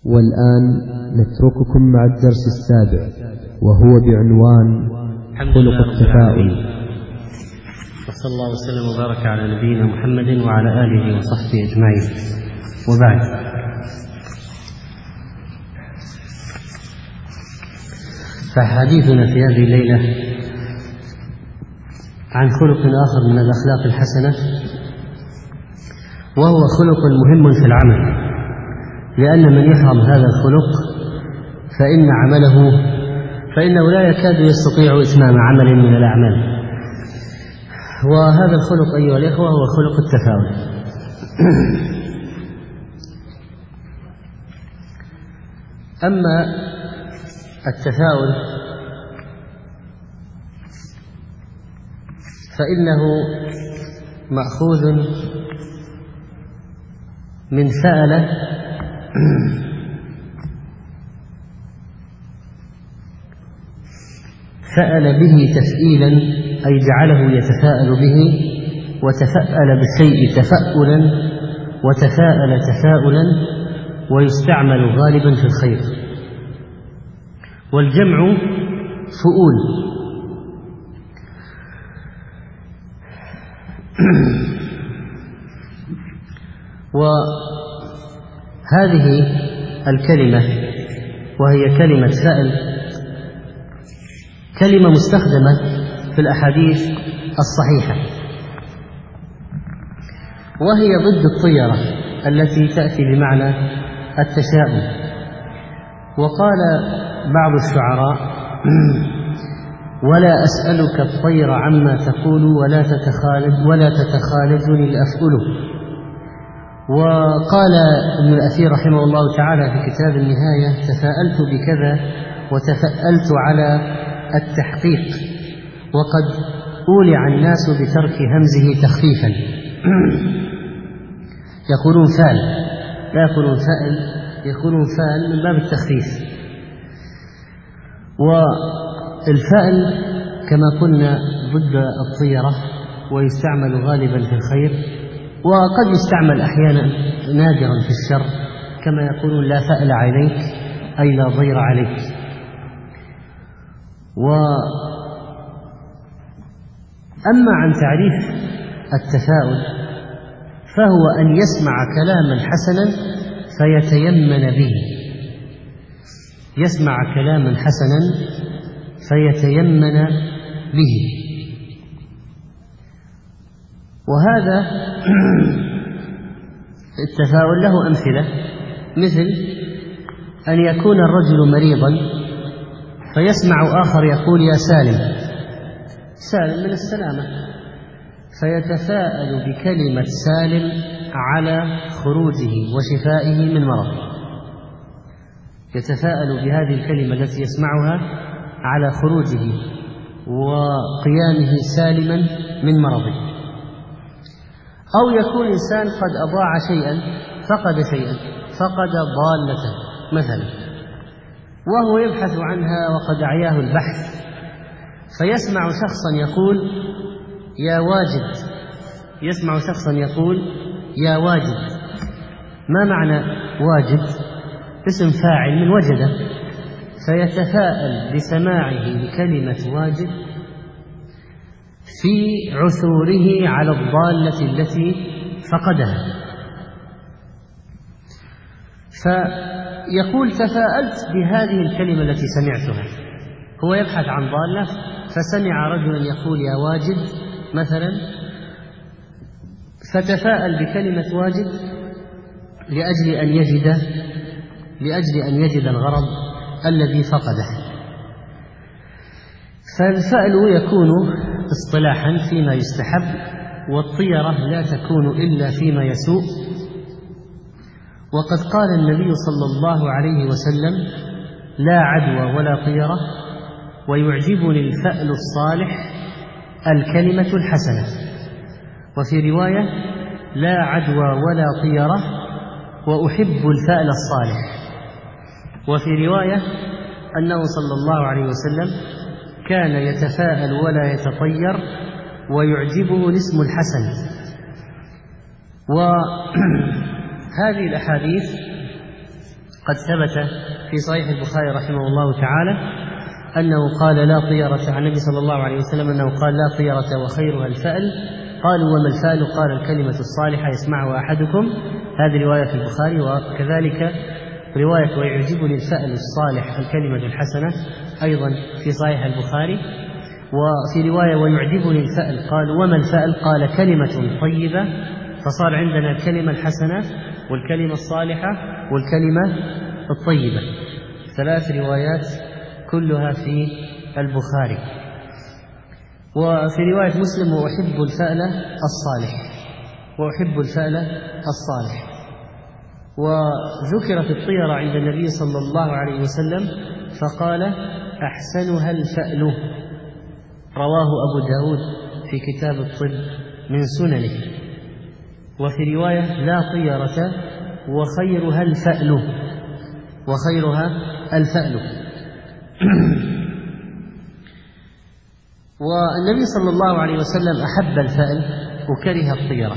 والآن نترككم مع الدرس السابع وهو بعنوان خلق التفاؤل. وصلى الله وسلم وبارك على نبينا محمد وعلى آله وصحبه أجمعين، وبعد. فحديثنا في هذه الليلة عن خلق آخر من الأخلاق الحسنة، وهو خلق مهم في العمل، لأن من يحرم هذا الخلق فإنه لا يكاد يستطيع إتمام عمل من الأعمال. وهذا الخلق أيها الإخوة هو خلق التفاؤل. أما التفاؤل فإنه مأخوذ من فأل، فأل به تفئيلا، أي جعله يتفاءل به، وتفأل بالشيء تفألا، وتفاءل تفاؤلا، ويستعمل غالبا في الخير، والجمع فؤول. وهذه الكلمة وهي كلمة فأل كلمة مستخدمة في الأحاديث الصحيحة، وهي ضد الطيرة التي تأتي بمعنى التشاؤم. وقال بعض الشعراء: ولا أسألك الطير عما تقول ولا تتخالجني الأفئل. وقال ابن الأثير رحمه الله تعالى في كتاب النهاية: تفاءلت بكذا وتفألت على التحقيق، وقد أولع الناس بترك همزه تخفيفا. يقولون فال، لا يقولون فأل، يقولون فال من باب التخفيف. والفأل كما قلنا ضد الطيرة، ويستعمل غالبا في الخير، وقد يستعمل أحيانا نادرا في الشر، كما يقولون لا فأل عليك، أي لا ضير عليك. أما عن تعريف التفاؤل فهو أن يسمع كلاما حسنا فيتيمن به، يسمع كلاما حسنا فيتيمن به. وهذا التفاؤل له أمثلة، مثل أن يكون الرجل مريضا فيسمع آخر يقول: يا سالم، سالم من السلامة، فيتفاءل بكلمة سالم على خروجه وشفائه من مرضه، يتفاءل بهذه الكلمة التي يسمعها على خروجه وقيامه سالما من مرضه. أو يكون إنسان قد أضاع شيئا، فقد ضالته مثلا، وهو يبحث عنها وقد أعياه البحث، فيسمع شخصا يقول: يا واجد، يسمع شخصا يقول: يا واجد. ما معنى واجد؟ اسم فاعل من وجد، فيتفاءل بسماعه لكلمة واجد في عثوره على الضالة التي فقدها. فيقول: تفاءلت بهذه الكلمة التي سمعتها. هو يبحث عن ضالة فسمع رجلا يقول: يا واجد مثلا، فتفاءل بكلمة واجد لأجل أن يجد الغرض الذي فقده. فالفأل يكون اصطلاحا فيما يستحب، والطيرة لا تكون إلا فيما يسوء. وقد قال النبي صلى الله عليه وسلم: لا عدوى ولا طيرة، ويعجبني الفأل الصالح الكلمة الحسنة. وفي رواية: لا عدوى ولا طيرة، وأحب الفأل الصالح. وفي رواية أنه صلى الله عليه وسلم كان يتفاءل ولا يتطير، ويعجبه الاسم الحسن. وهذه الأحاديث قد ثبت في صحيح البخاري رحمه الله تعالى أنه قال لا طيرة، عن النبي صلى الله عليه وسلم أنه قال لا طيرة وخيرها الفأل. قالوا وما الفأل؟ قال الكلمة الصالحة يسمعها أحدكم. هذه رواية في البخاري. وكذلك رواية ويعجبني الفأل الصالح الكلمة الحسنة أيضا في صحيح البخاري. وفي رواية ويعجبني الفأل قال وما الفأل؟ قال كلمة طيبة. فصار عندنا الكلمة الحسنة والكلمة الصالحة والكلمة الطيبة، 3 روايات كلها في البخاري. وفي رواية مسلم وأحب الفأل الصالح، وأحب الفأل الصالح. وذكرت الطيرة عند النبي صلى الله عليه وسلم فقال أحسنها الفأل، رواه أبو داود في كتاب الطب من سننه. وفي رواية لا طيرة وخيرها الفأل، وخيرها الفأل. والنبي صلى الله عليه وسلم أحب الفأل وكره الطيرة،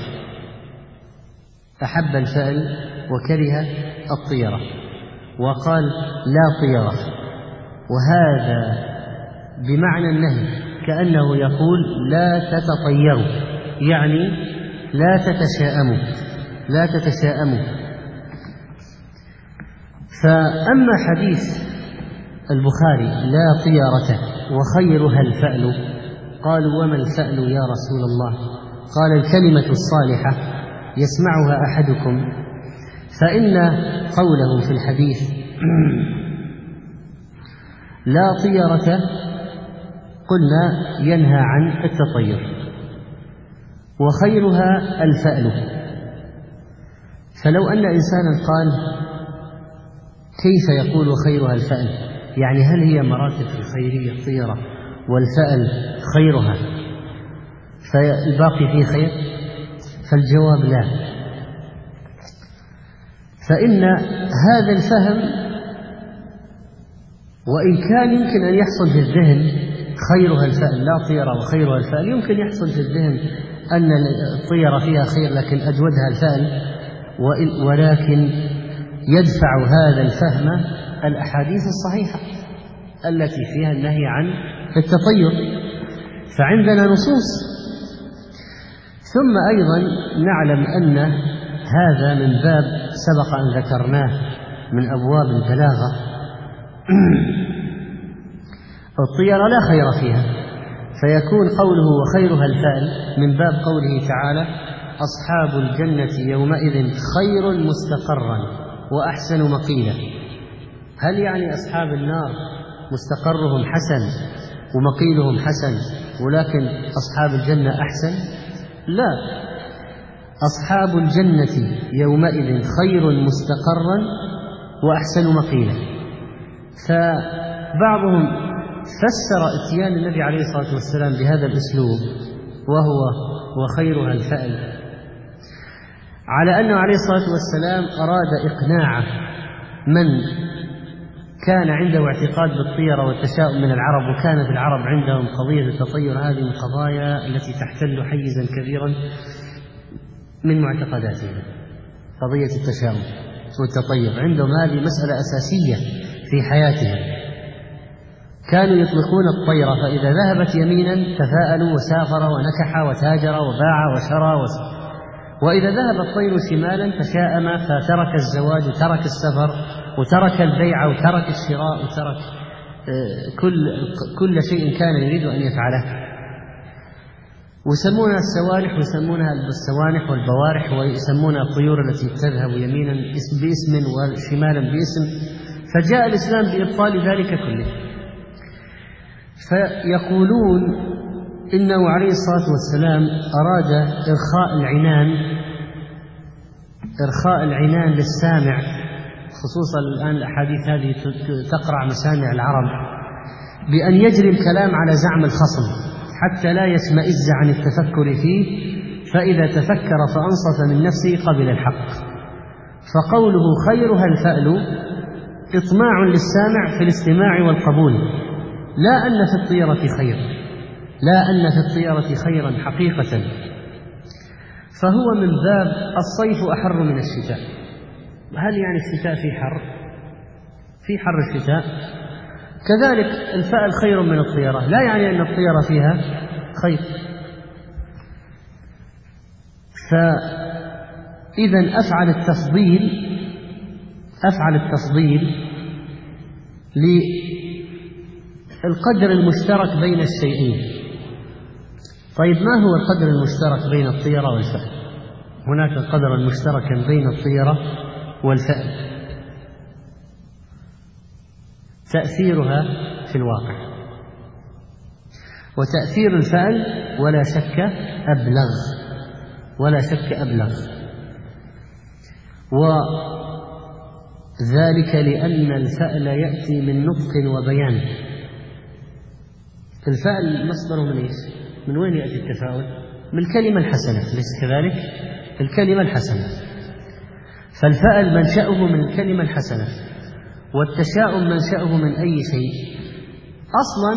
أحب الفأل وكره الطيرة، وقال لا طيرة، وهذا بمعنى النهي، كأنه يقول لا تتطيروا، يعني لا تتشاءموا، لا تتشاءموا. فأما حديث البخاري لا طيرة وخيرها الفأل، قالوا وما الفأل يا رسول الله؟ قال الكلمة الصالحة يسمعها أحدكم. فإن قوله في الحديث لا طيرة قلنا ينهى عن التطير، وخيرها الفأل. فلو أن إنسانا قال كيف يقول خيرها الفأل؟ يعني هل هي مراتب في الخيرية الطيرة والفأل خيرها فالباقي فيه خير؟ فالجواب لا. فإن هذا الفهم وإن كان يمكن أن يحصل في الذهن خيرها الفأل لا طيرة وخيرها الفأل، يمكن يحصل في الذهن أن الطيرة فيها خير لكن أجودها الفأل، ولكن يدفع هذا الفهم الأحاديث الصحيحة التي فيها النهي عن التطير، فعندنا نصوص. ثم أيضا نعلم أن هذا من باب سبق أن ذكرناه من أبواب البلاغة، الطيرة لا خير فيها، فيكون قوله وخيرها الفأل من باب قوله تعالى أصحاب الجنة يومئذ خير مستقرا وأحسن مقيلا. هل يعني أصحاب النار مستقرهم حسن ومقيلهم حسن ولكن أصحاب الجنة أحسن؟ لا، أصحاب الجنة يومئذ خير مستقرا وأحسن مقيلا. فبعضهم فسر اتيان النبي عليه الصلاة والسلام بهذا الأسلوب وهو وخيرها الفأل على أنه عليه الصلاة والسلام أراد إقناع من كان عنده اعتقاد بالطيرة والتشاؤم من العرب، وكان في العرب عندهم قضية التطير، هذه من القضايا التي تحتل حيزا كبيرا من معتقداتهم، قضية التشاؤم والتطير عندهم هذه مسألة أساسية في حياتهم. كانوا يطلقون الطيرة، فإذا ذهبت يمينا تفاءلوا وسافر ونكح وتاجر وباع وشرى وإذا ذهب الطير شمالا تشاءم فترك الزواج وترك السفر وترك البيع وترك الشراء وترك كل شيء كان يريد أن يفعله. ويسمونها السوارح ويسمونها السوانح والبوارح، ويسمونها الطيور التي تذهب يمينا باسم وشمالا باسم. فجاء الإسلام بإبطال ذلك كله. فيقولون إنه عليه الصلاة والسلام أراد إرخاء العنان للسامع، خصوصا الآن الأحاديث هذه تقرع مسامع العرب، بأن يجري الكلام على زعم الخصم حتى لا يشمئز عن التفكر فيه، فإذا تفكر فأنصت من نفسه قبل الحق. فقوله خيرها الفأل إطماع للسامع في الاستماع والقبول، لا أن في الطيرة خير، لا أن في الطيرة خيرا حقيقة. فهو من باب الصيف أحر من الشتاء. هل يعني الشتاء في حر؟ في حر الشتاء. كذلك الفأل خير من الطيرة، لا يعني أن الطيرة فيها خير. فإذا أفعل التفضيل للقدر المشترك بين الشيئين. طيب ما هو القدر المشترك بين الطيرة والفأل؟ هناك قدرا مشتركا بين الطيرة والفأل، تأثيرها في الواقع. وتأثير الفأل ولا شك أبلغ، وذلك لأن الفأل يأتي من نطق وبيان. الفأل مصدره من إيش؟ من وين يأتي التفاؤل؟ من الكلمة الحسنة، ليس كذلك؟ الكلمة الحسنة. فالفأل منشأه من الكلمة الحسنة، والتشاؤم منشأه من أي شيء. أصلا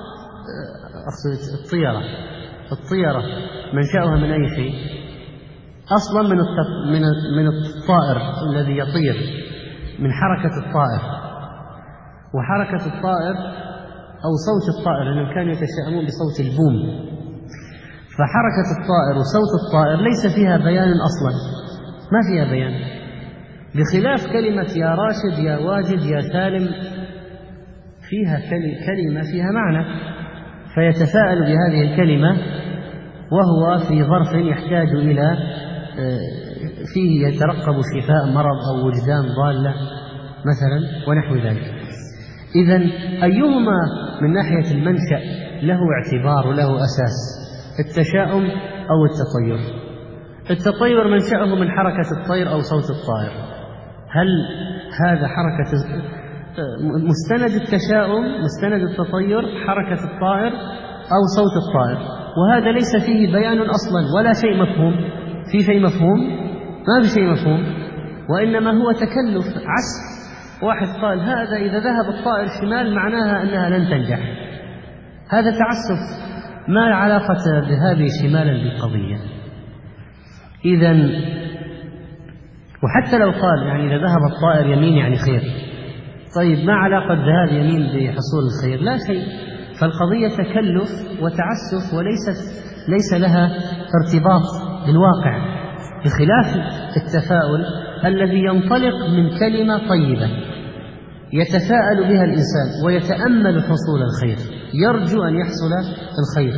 الطيرة منشأها من أي شيء؟ أصلا من الطائر الذي يطير، من حركة الطائر. وحركة الطائر أو صوت الطائر، لأنهم كانوا يتشاءمون بصوت البوم. فحركة الطائر وصوت الطائر ليس فيها بيان أصلا، ما فيها بيان، بخلاف كلمة يا راشد يا واجد يا سالم، فيها كلمة فيها معنى، فيتفاءل بهذه الكلمة وهو في ظرف يحتاج إلى فيه يترقب شفاء مرض أو وجدان ضالة مثلا ونحو ذلك. إذن أيهما من ناحية المنشأ له اعتبار وله أساس؟ التشاؤم أو التطير؟ التطير منشأه من حركة الطير أو صوت الطائر. هل هذا حركة مستند التشاؤم مستند التطير حركة الطائر أو صوت الطائر؟ وهذا ليس فيه بيان أصلا ولا شيء مفهوم. في شيء مفهوم؟ ما في شيء مفهوم، وإنما هو تكلف عسف. واحد قال هذا إذا ذهب الطائر شمال معناها أنها لن تنجح. هذا تعسف ما علاقة ذهابه شمالا بالقضية. إذن وحتى لو قال يعني إذا ذهب الطائر يمين يعني خير، طيب ما علاقة ذهاب يمين بحصول الخير؟ لا شيء. فالقضية تكلف وتعسف ليس لها ارتباط بالواقع، بخلاف التفاؤل الذي ينطلق من كلمة طيبة يتفاءل بها الإنسان ويتأمل حصول الخير، يرجو أن يحصل الخير.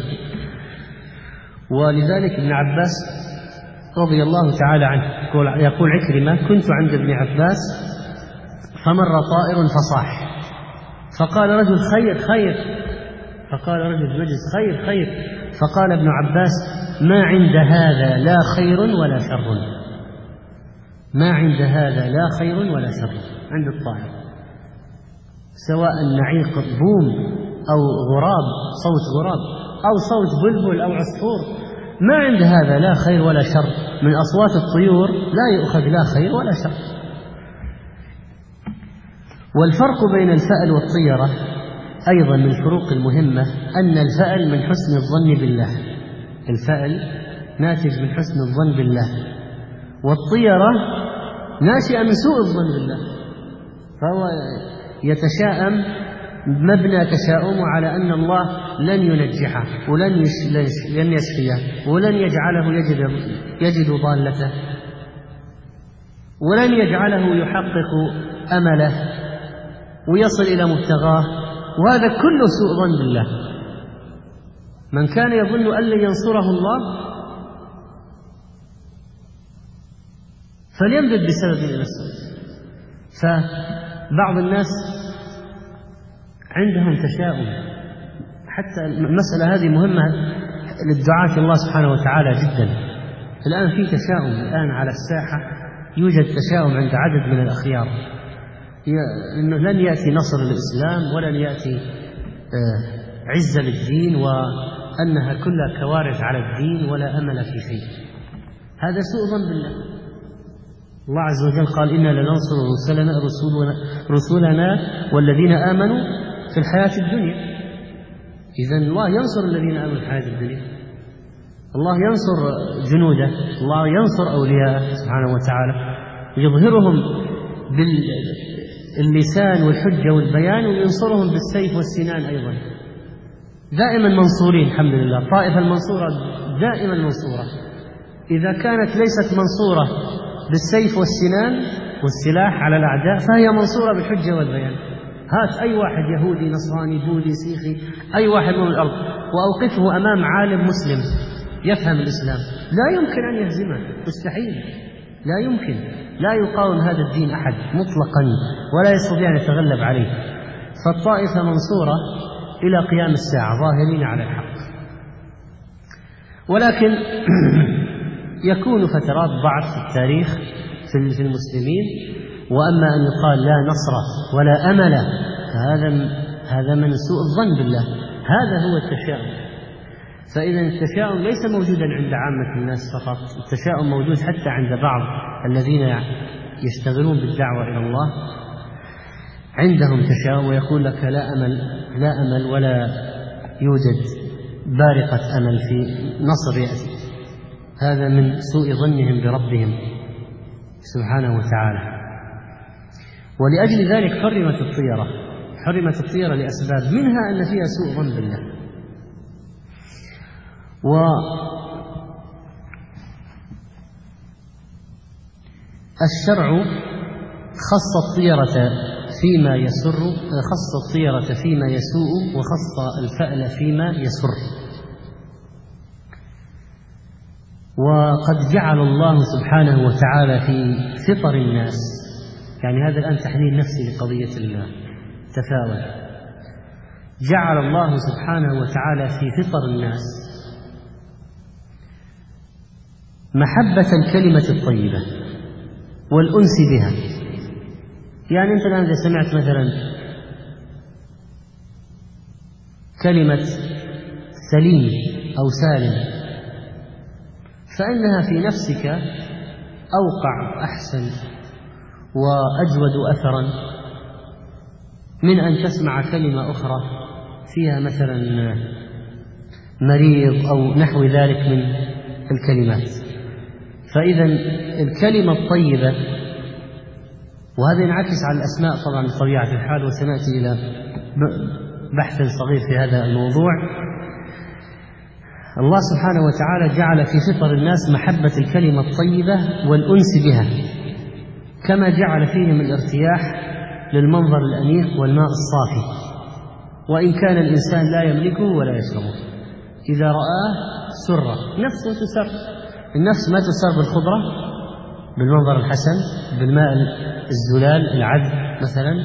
ولذلك ابن عباس رضي الله تعالى عنه يقول عكرمة: كنت عند ابن عباس فمر طائر فصاح، فقال رجل: خير خير. فقال رجل المجلس: خير خير. فقال ابن عباس: ما عند هذا لا خير ولا شر، ما عند هذا لا خير ولا شر عند الطائر، سواء نعيق بوم أو غراب، صوت غراب أو صوت بلبل أو عصفور، ما عند هذا لا خير ولا شر. من أصوات الطيور لا يؤخذ لا خير ولا شر. والفرق بين الفأل والطيرة أيضا من الفروق المهمة أن الفأل من حسن الظن بالله، الفأل ناتج من حسن الظن بالله، والطيرة ناشئة من سوء الظن بالله. فهو يتشاءم مبنى تشاؤمه على أن الله لن ينجحه ولن يشفيه ولن يجعله يجد ضالته ولن يجعله يحقق أمله ويصل إلى مبتغاه، وهذا كله سوء ظن بالله. من كان يظن أن لن ينصره الله فليمدد بسبب إلى السوء. فبعض الناس عندهم تشاؤم، حتى المسألة هذه مهمة للدعاة الله سبحانه وتعالى جدا. الآن في تشاؤم الآن على الساحة، يوجد تشاؤم عند عدد من الأخيار إنه لن يأتي نصر للإسلام ولن يأتي عزة للدين، وأنها كلها كوارث على الدين ولا أمل في شيء. هذا سوء ظن بالله. الله عز وجل قال: إنا لننصر رسلنا والذين آمنوا في الحياة الدنيا. إذن الله ينصر الذين آمنوا في الحياة الدنيا، الله ينصر جنوده، الله ينصر أولياءه سبحانه وتعالى، يظهرهم اللسان والحجة والبيان، وينصرهم بالسيف والسنان أيضا. دائما منصورين الحمد لله. الطائفة المنصورة دائما منصورة. إذا كانت ليست منصورة بالسيف والسنان والسلاح على الأعداء فهي منصورة بالحجة والبيان. هات أي واحد يهودي نصراني بوذي سيخي، أي واحد من الأرض، وأوقفه أمام عالم مسلم يفهم الإسلام، لا يمكن أن يهزمه، مستحيل، لا يمكن. لا يقاوم هذا الدين أحد مطلقا، ولا يستطيع أن يتغلب عليه. فالطائفة منصورة إلى قيام الساعة ظاهرين على الحق. ولكن يكون فترات ضعف في التاريخ في المسلمين، وأما أن يقال لا نصر ولا أمل فهذا من سوء الظن بالله. هذا هو التشاؤم. فإذا التشاؤم ليس موجودا عند عامة الناس فقط، التشاؤم موجود حتى عند بعض الذين يشتغلون بالدعوة إلى الله، عندهم تشاؤم ويقول لك لا أمل ولا يوجد بارقة أمل في نصر يأتي. هذا من سوء ظنهم بربهم سبحانه وتعالى. ولأجل ذلك حرمت الطيرة لأسباب، منها أن فيها سوء ظن بالله. والشرع خص الطيرة فيما يسوء، وخص الفأل فيما يسر. وقد جعل الله سبحانه وتعالى في فطر الناس، يعني هذا الآن تحليل نفسي لقضية التفاؤل، جعل الله سبحانه وتعالى في فطر الناس محبة الكلمة الطيبة والأنس بها. يعني أنت الآن إذا سمعت مثلا كلمة سليم أو سالم فإنها في نفسك أوقع أحسن وأجود أثرا من أن تسمع كلمة أخرى فيها مثلا مريض أو نحو ذلك من الكلمات. فإذا الكلمة الطيبة، وهذا ينعكس على الأسماء طبعا بطبيعة الحال، وسنأتي إلى بحث صغير في هذا الموضوع. الله سبحانه وتعالى جعل في فطر الناس محبة الكلمة الطيبة والأنس بها، كما جعل فيهم الارتياح للمنظر الأنيق والماء الصافي، وإن كان الإنسان لا يملكه ولا يشربه. إذا رآه سر نفسه تسر. النفس ما تسر بالخضرة، بالمنظر الحسن، بالماء الزلال العذب مثلا،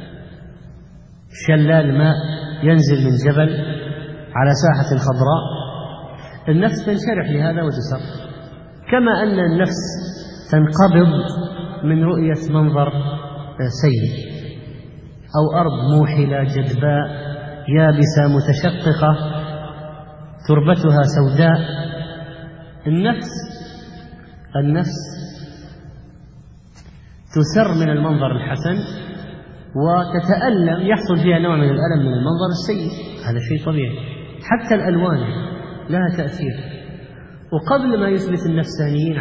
شلال ماء ينزل من جبل على ساحة خضراء، النفس تنشرح لهذا وتسر. كما أن النفس تنقبض من رؤية منظر سيء أو أرض موحلة جدباء يابسة متشققة تربتها سوداء. النفس تسر من المنظر الحسن وتتألم، يحصل فيها نوع من الألم من المنظر السيء، هذا شيء طبيعي. حتى الألوان لها تأثير. وقبل ما يثبت النفسانيين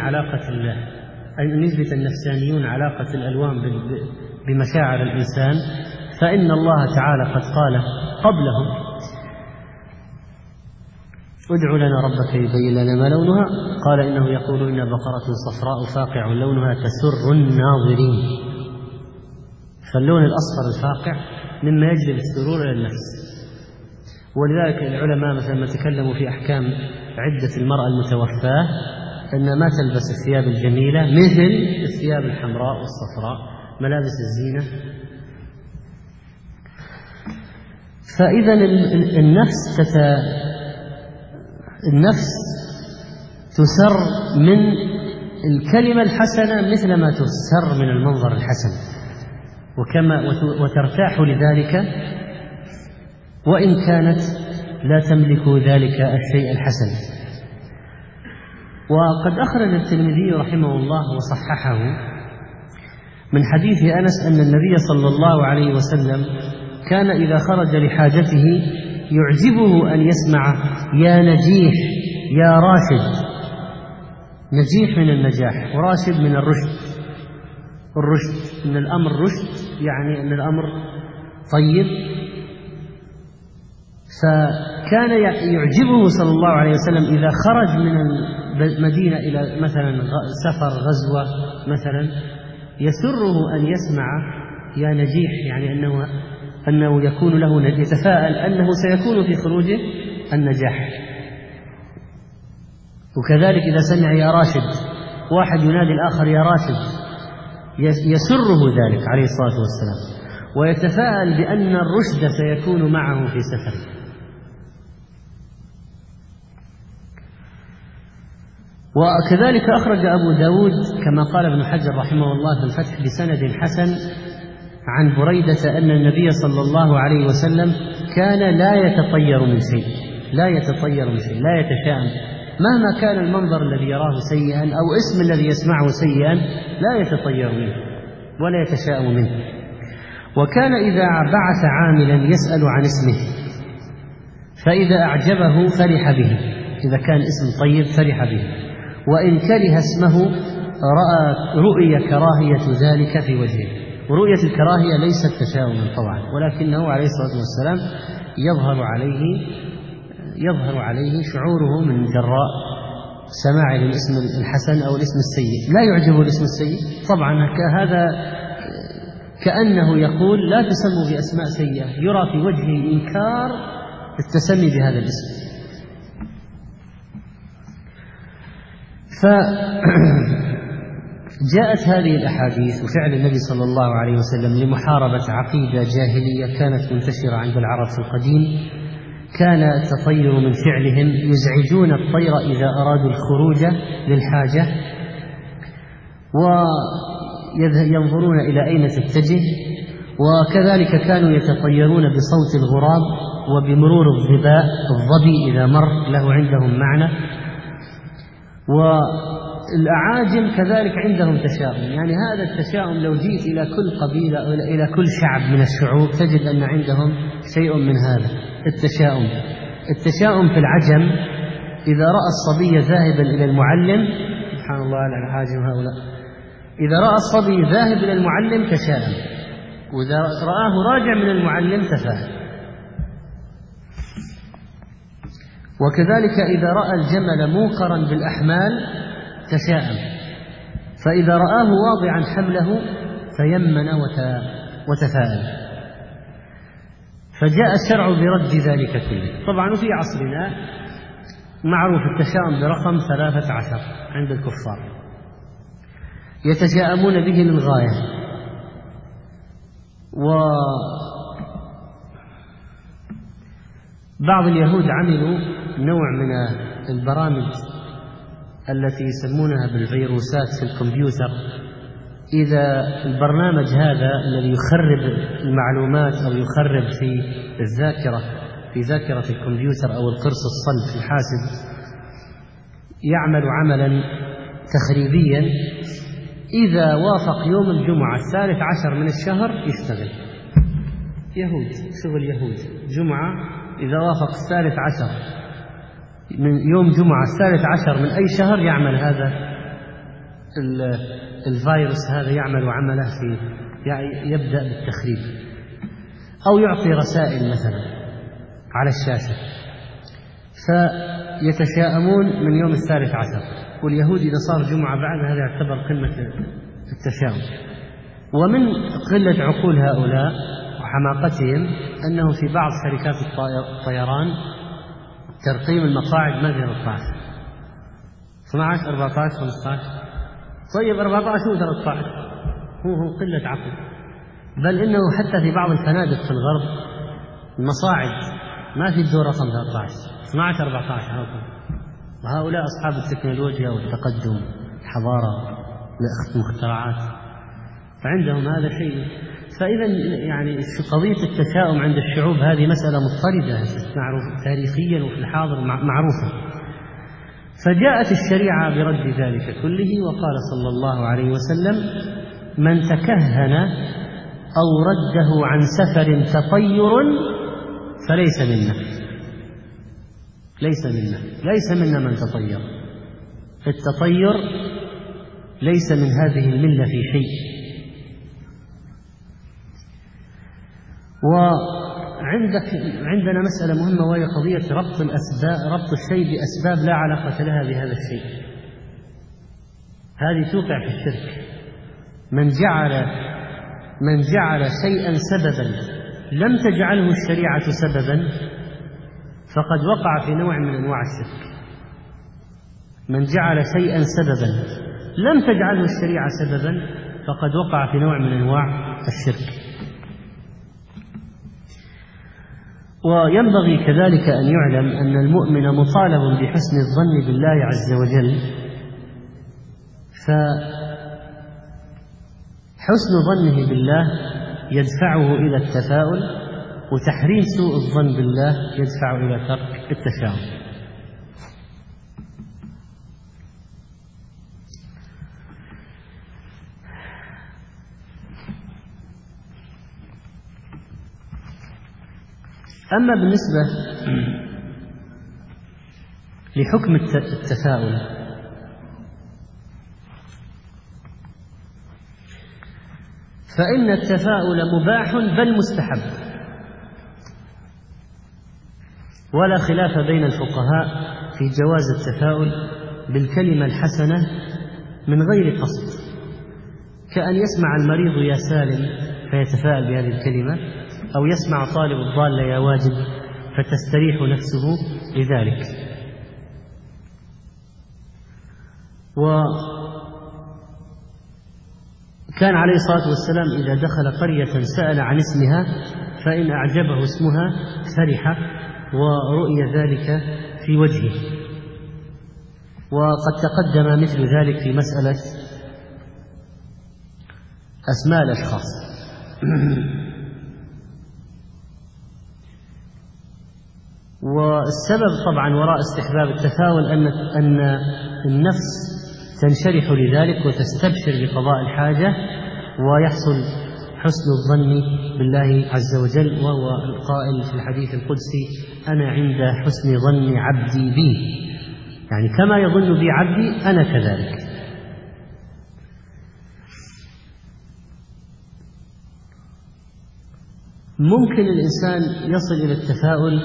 علاقة الألوان بمشاعر الإنسان، فإن الله تعالى قد قال قبلهم: ادع لنا ربك يبين لنا ما لونها، قال إنه يقول إن بقرة صفراء فاقع لونها تسر الناظرين. فاللون الأصفر الفاقع مما يجلب السرور إلى النفس. ولذلك العلماء مثلا تكلموا في أحكام عدة المرأة المتوفاة أن ما تلبس الثياب الجميلة مثل الثياب الحمراء والصفراء، ملابس الزينة. فإذا النفس تسر من الكلمة الحسنة مثل ما تسر من المنظر الحسن، وترتاح لذلك وإن كانت لا تملك ذلك الشيء الحسن. وقد أخرج الترمذي رحمه الله وصححه من حديث أنس أن النبي صلى الله عليه وسلم كان إذا خرج لحاجته يعجبه أن يسمع يا نجيح يا راشد. نجيح من النجاح وراشد من الرشد. الرشد، أن الأمر رشد يعني أن الأمر طيب. فكان يعجبه صلى الله عليه وسلم إذا خرج من المدينة إلى مثلا سفر غزوة مثلا، يسره أن يسمع يا نجيح، يعني أنه يكون له، يتفاءل أنه سيكون في خروجه النجاح. وكذلك إذا سمع يا راشد، واحد ينادي الآخر يا راشد، يسره ذلك عليه الصلاة والسلام، ويتفاءل بأن الرشد سيكون معه في سفره. وكذلك أخرج أبو داود كما قال ابن حجر رحمه الله في الفتح بسند حسن عن بريدة أن النبي صلى الله عليه وسلم كان لا يتطير من شيء، لا يتشائم، مهما كان المنظر الذي يراه سيئا أو اسم الذي يسمعه سيئا لا يتطير منه ولا يتشائم منه. وكان إذا بعث عاملا يسأل عن اسمه، فإذا أعجبه فرح به، إذا كان اسم طيب فرح به، وإن كره اسمه رؤي كراهية ذلك في وجهه. ورؤية الكراهية ليست تشاؤما طبعا، ولكنه عليه الصلاة والسلام يظهر عليه شعوره من جراء سماع الاسم الحسن أو الاسم السيء. لا يعجبه الاسم السيء طبعا، هذا كأنه يقول لا تسموا بأسماء سيئة، يرى في وجهه إنكار التسمي بهذا الاسم. جاءت هذه الأحاديث وفعل النبي صلى الله عليه وسلم لمحاربة عقيدة جاهلية كانت منتشرة عند العرب في القديم. كان التطير من فعلهم، يزعجون الطير إذا أرادوا الخروج للحاجة، وينظرون إلى أين تتجه. وكذلك كانوا يتطيرون بصوت الغراب وبمرور الظبي إذا مر له عندهم معنى. والأعاجم كذلك عندهم تشاؤم، يعني هذا التشاؤم لو جئت إلى كل قبيلة أو إلى كل شعب من الشعوب تجد أن عندهم شيء من هذا التشاؤم. في العجم إذا رأى الصبي ذاهبا إلى المعلم، سبحان الله على العاجم هؤلاء، إذا رأى الصبي ذاهب إلى المعلم تشاءم، وإذا رآه راجع من المعلم تفاءل. وكذلك إذا رأى الجمل موقرا بالأحمال تشاءم، فإذا رآه واضعا حمله تيمن وتفاءل. فجاء الشرع برد ذلك كله. طبعا في عصرنا معروف التشاؤم برقم 13 عند الكفار، يتشاءمون به للغاية. وبعض اليهود عملوا نوع من البرامج التي يسمونها بالفيروسات في الكمبيوتر. إذا البرنامج هذا الذي يخرب المعلومات أو يخرب في ذاكرة الكمبيوتر أو القرص الصلب في الحاسب يعمل عملا تخريبيا، إذا وافق يوم الجمعة 13 من الشهر يشتغل. شغل يهود جمعة، إذا وافق 13 من يوم جمعة 13 من أي شهر يعمل هذا الفيروس، هذا يعمل عمله يبدأ بالتخريب، أو يعطي رسائل مثلا على الشاشة، فيتشاءمون من يوم 13. واليهود إذا صار جمعة بعد هذا يعتبر قمة التشاؤم. ومن قلة عقول هؤلاء وحماقتهم أنه في بعض شركات الطيران ترقيم المقاعد ما في 13 12 14 15. طيب 14 و13 هو قلة عقل. بل إنه حتى في بعض الفنادق في الغرب المصاعد ما في الدور رقم 13 12 14. وهؤلاء أصحاب التكنولوجيا والتقدم الحضارة المخترعات، فعندهم هذا شيء. فإذا يعني قضية التشاؤم عند الشعوب هذه مسألة مضطردة معروف تاريخيا وفي الحاضر معروفة. فجاءت الشريعة برد ذلك كله، وقال صلى الله عليه وسلم: من تكهن أو رده عن سفر تطير فليس منا. ليس منا من تطير. التطير ليس من هذه الملة في شيء، وعندنا مسألة مهمة، وهي قضية ربط الشيء بأسباب لا علاقة لها بهذا الشيء. هذه توقع في الشرك. من جعل شيئا سببا لم تجعله الشريعة سببا فقد وقع في نوع من أنواع الشرك. من جعل شيئا سببا لم تجعله الشريعة سببا فقد وقع في نوع من أنواع الشرك. وينبغي كذلك أن يعلم أن المؤمن مطالب بحسن الظن بالله عز وجل، فحسن ظنه بالله يدفعه إلى التفاؤل، وتحريم سوء الظن بالله يدفع إلى ترك التشاؤم. أما بالنسبة لحكم التفاؤل، فإن التفاؤل مباح بل مستحب، ولا خلاف بين الفقهاء في جواز التفاؤل بالكلمة الحسنة من غير قصد، كأن يسمع المريض يا سالم فيتفاءل بهذه الكلمة، أو يسمع طالب الضالة يا واجد فتستريح نفسه لذلك. وكان عليه الصلاة والسلام إذا دخل قرية سأل عن اسمها، فإن أعجبه اسمها فرح، ورؤي ذلك في وجهه. وقد تقدم مثل ذلك في مسألة أسماء الأشخاص. والسبب طبعا وراء استحباب التفاؤل أن النفس تنشرح لذلك وتستبشر بقضاء الحاجة، ويحصل حسن الظن بالله عز وجل، وهو القائل في الحديث القدسي: أنا عند حسن ظن عبدي بي، يعني كما يظن بي عبدي أنا كذلك. ممكن الإنسان يصل إلى التفاؤل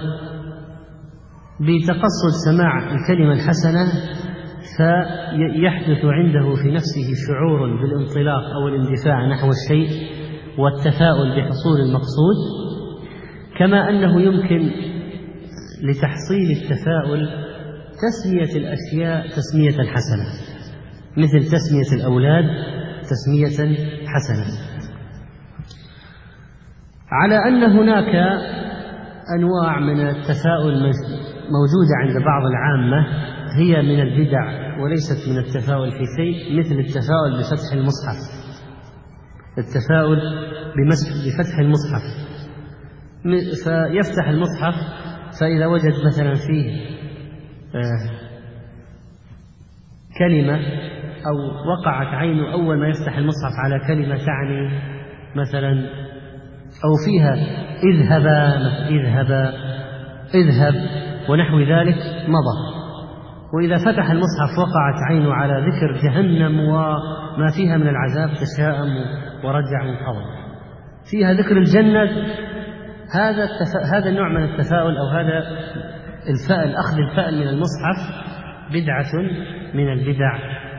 بتقصد سماع الكلمة الحسنة، فيحدث عنده في نفسه شعور بالانطلاق أو الاندفاع نحو الشيء والتفاؤل بحصول المقصود. كما أنه يمكن لتحصيل التفاؤل تسمية الأشياء تسمية حسنة، مثل تسمية الأولاد تسمية حسنة، على أن هناك أنواع من التفاؤل موجودة عند بعض العامة هي من البدع وليست من التفاؤل في شيء، مثل التفاؤل بفتح المصحف. التفاؤل بفتح المصحف، فيفتح المصحف فإذا وجد مثلا فيه كلمة أو وقعت عينه أول ما يفتح المصحف على كلمة تعني مثلا أو فيها اذهب ونحو ذلك مضى. وإذا فتح المصحف وقعت عينه على ذكر جهنم وما فيها من العذاب تشاءم ورجع منقضى. فيها ذكر الجنة. هذا النوع من التفاؤل أو هذا أخذ الفأل من المصحف بدعة من البدع.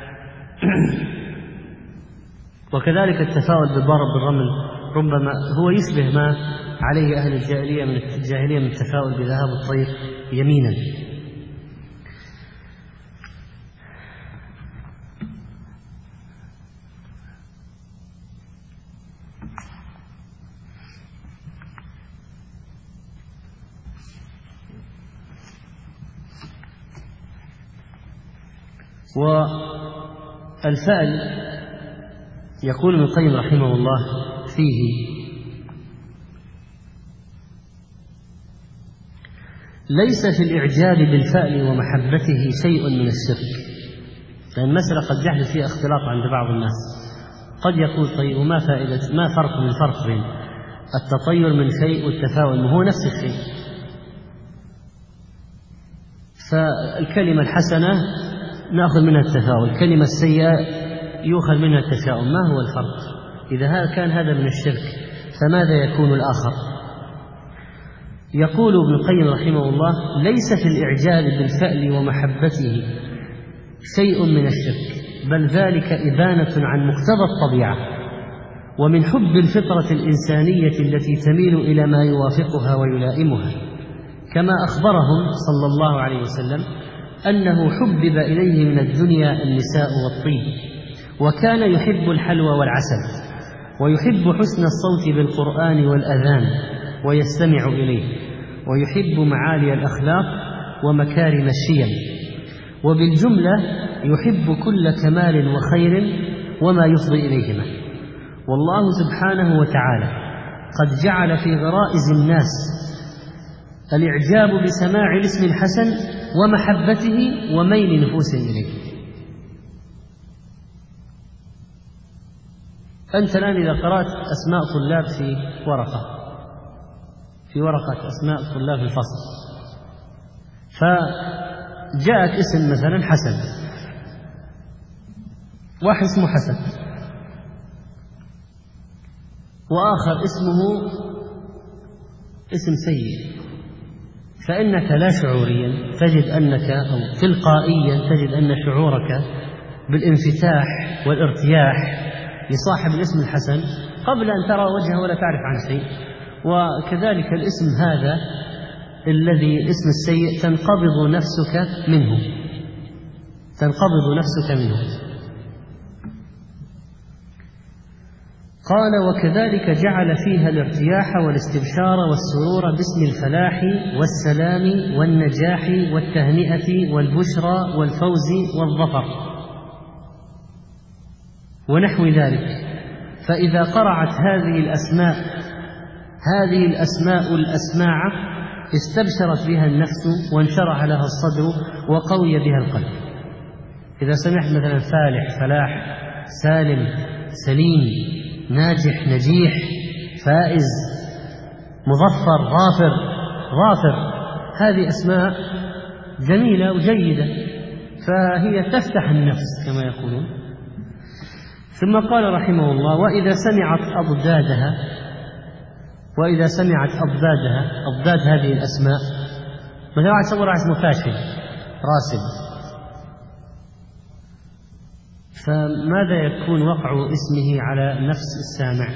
وكذلك التفاؤل بالضرب بالرمل ربما هو يشبه ما عليه أهل الجاهلية من التفاؤل بذهاب الطير يمينا. والفأل يقول ابن القيم رحمه الله فيه: ليس في الإعجاب بالفأل ومحبته شيء من الشرك، لأن المسألة قد يحدث فيها اختلاط عند بعض الناس. قد يقول: طيب وما فائدة، ما فرق بين التطير من شيء والتفاؤل؟ ما هو نفس الشيء. فالكلمة الحسنة نأخذ منها التفاؤل، الكلمة السيئة يؤخذ منها التشاؤم. ما هو الفرق؟ إذا كان هذا من الشرك فماذا يكون الآخر؟ يقول ابن القيم رحمه الله: ليس في الإعجاب بالفأل ومحبته شيء من الشرك، بل ذلك إبانة عن مقتضى الطبيعة ومن حب الفطرة الإنسانية التي تميل إلى ما يوافقها ويلائمها، كما أخبرهم صلى الله عليه وسلم أنه حبب إليه من الدنيا النساء والطيب، وكان يحب الحلوى والعسل، ويحب حسن الصوت بالقرآن والأذان ويستمع إليه، ويحب معالي الأخلاق ومكارم الشيم، وبالجملة يحب كل كمال وخير وما يفضي إليهما. والله سبحانه وتعالى قد جعل في غرائز الناس الإعجاب بسماع الاسم الحسن ومحبته وميل نفوسهم إليه. أنت الآن إذا قرأت أسماء طلاب في ورقة أسماء طلاب في الفصل، فجاءك اسم مثلا حسن، واحد اسمه حسن وآخر اسمه اسم سيء، فإنك لا شعوريا تجد أنك أو تلقائيا تجد أن شعورك بالانفتاح والارتياح لصاحب الاسم الحسن قبل أن ترى وجهه ولا تعرف عنه شيء. وكذلك الاسم هذا الذي الاسم السيء تنقبض نفسك منه. قال: وكذلك جعل فيها الارتياح والاستبشار والسرور باسم الفلاح والسلام والنجاح والتهنئة والبشرى والفوز والظفر ونحو ذلك. فإذا قرعت هذه الأسماء الأسماع استبشرت بها النفس وانشرح لها الصدر وقوي بها القلب. إذا سمعت مثلا فالح، فلاح، سالم، سليم، ناجح، نجيح، فائز، مظفر، ظافر، هذه أسماء جميلة وجيدة، فهي تفتح النفس كما يقولون. ثم قال رحمه الله: وإذا سمعت أضداد هذه الأسماء، مثلا واحد صور اسمه فاشل، راسب، فماذا يكون وقع اسمه على نفس السامع؟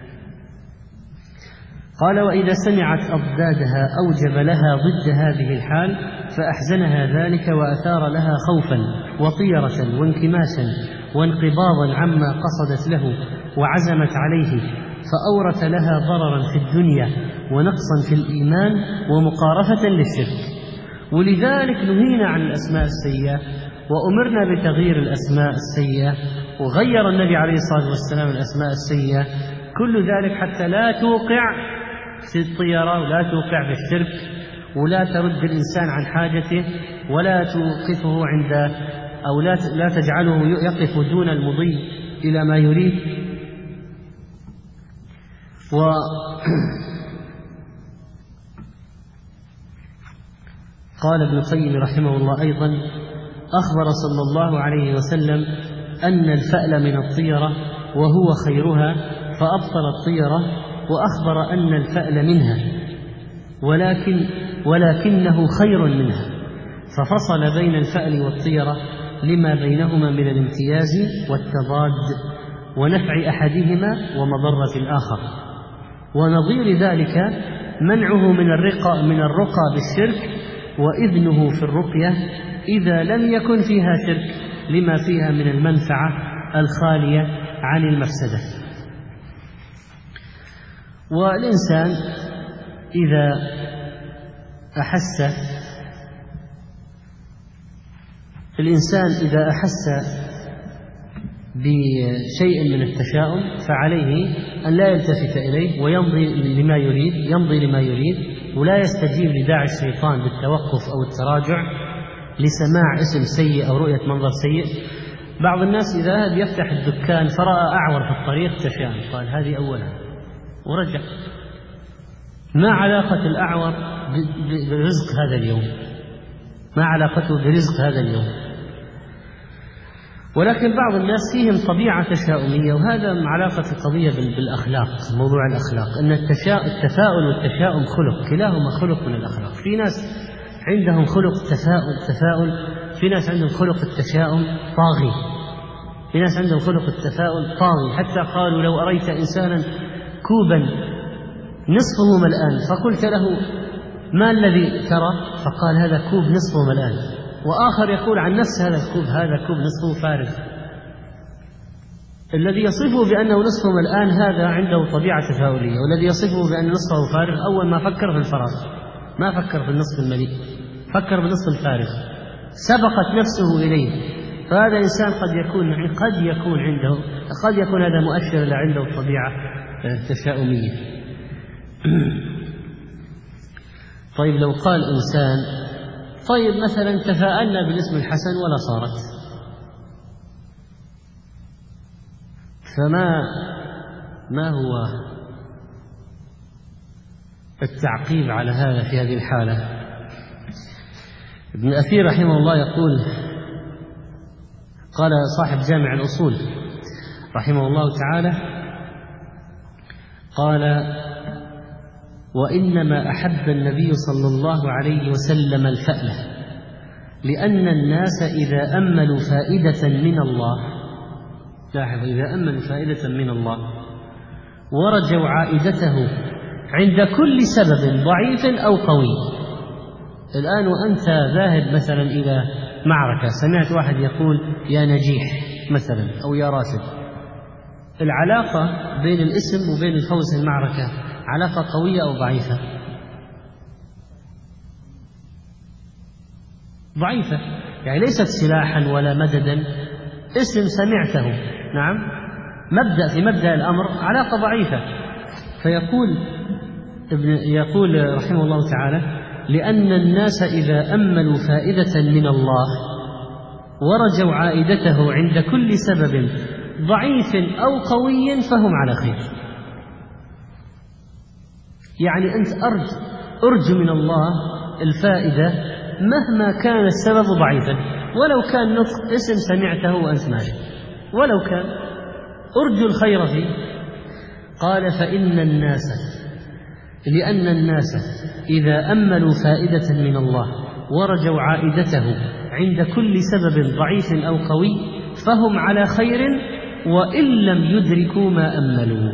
قال: وإذا سمعت أضدادها أوجب لها ضد هذه الحال فأحزنها ذلك وأثار لها خوفا وطيرة وانكماشا وانقباضا عما قصدت له وعزمت عليه، فأورث لها ضررا في الدنيا ونقصا في الإيمان ومقارفة للشرك. ولذلك نهينا عن الأسماء السيئة وأمرنا بتغيير الأسماء السيئة، وغير النبي عليه الصلاة والسلام الأسماء السيئة، كل ذلك حتى لا توقع في الطيرة ولا توقع في الشرك ولا ترد الإنسان عن حاجته ولا توقفه عند أو لا تجعله يقف دون المضي إلى ما يريد. قال ابن القيم رحمه الله أيضا: أخبر صلى الله عليه وسلم أن الفأل من الطيرة وهو خيرها فأبطل الطيرة، وأخبر أن الفأل منها ولكنه خير منها، ففصل بين الفأل والطيرة لما بينهما من الامتياز والتضاد ونفع أحدهما ومضرة الآخر. ونظير ذلك منعه من الرقى بالشرك، وإذنه في الرقية إذا لم يكن فيها شرك لما فيها من المنفعة الخالية عن المفسدة. والإنسان إذا أحس بشيء من التشاؤم فعليه أن لا يلتفت إليه ويمضي لما يريد ولا يستجيب لداعي الشيطان بالتوقف أو التراجع لسماع اسم سيء أو رؤية منظر سيء. بعض الناس إذا ذهب يفتح الدكان فرأى أعور في الطريق تشاءم، قال هذه أولا ورجع. ما علاقة الأعور برزق هذا اليوم؟ ما علاقته برزق هذا اليوم؟ ولكن بعض الناس فيهم طبيعة تشاؤمية، وهذا علاقة في قضية بالأخلاق، موضوع الأخلاق، أن التفاؤل والتشاؤم خلق، كلاهما خلق من الأخلاق. في ناس عندهم خلق التفاؤل، في ناس عندهم خلق التشاؤم طاغي، في ناس عندهم خلق التفاؤل طاغي، حتى قالوا لو أريت إنسانا كوبا نصفه ملآن فقلت له ما الذي ترى؟ فقال هذا كوب نصفه ملآن. وآخر يقول عن نفس هذا الكوب هذا كوب نصفه فارغ. الذي يصفه بأنه نصفه ملآن هذا عنده طبيعة تفاؤلية، والذي يصفه بأن نصفه فارغ أول ما فكر في الفراغ، ما فكر في النصف المليء، فكر بالنصف الفارغ، سبقت نفسه إليه. فهذا إنسان قد يكون هذا مؤشر لا عنده الطبيعة التشاؤمية. طيب لو قال إنسان طيب مثلا تفاءلنا بالاسم الحسن ولا صارت، ما هو التعقيب على هذا في هذه الحالة؟ ابن أثير رحمه الله يقول، قال صاحب جامع الأصول رحمه الله تعالى، قال وإنما أحب النبي صلى الله عليه وسلم الفألة لأن الناس إذا أملوا فائدة من الله، لاحظ، إذا أملوا فائدة من الله ورجوا عائدته عند كل سبب ضعيف أو قوي. الآن وأنت ذاهب مثلا إلى معركة، سمعت واحد يقول يا نجيح مثلا أو يا راشد، العلاقة بين الاسم وبين الفوز في المعركة علاقة قوية أو ضعيفة؟ ضعيفة، يعني ليست سلاحا ولا مددا، اسم سمعته، نعم، في مبدأ الأمر علاقة ضعيفة. يقول رحمه الله تعالى لأن الناس إذا أملوا فائدة من الله ورجوا عائدته عند كل سبب ضعيف أو قوي فهم على خير. يعني أنت أرجو من الله الفائدة مهما كان السبب ضعيفا، ولو كان نطق اسم سمعته وأنت ماشي، ولو كان أرجو الخير فيه. قال لأن الناس إذا أملوا فائدة من الله ورجوا عائدته عند كل سبب ضعيف أو قوي فهم على خير وإن لم يدركوا ما أملوا.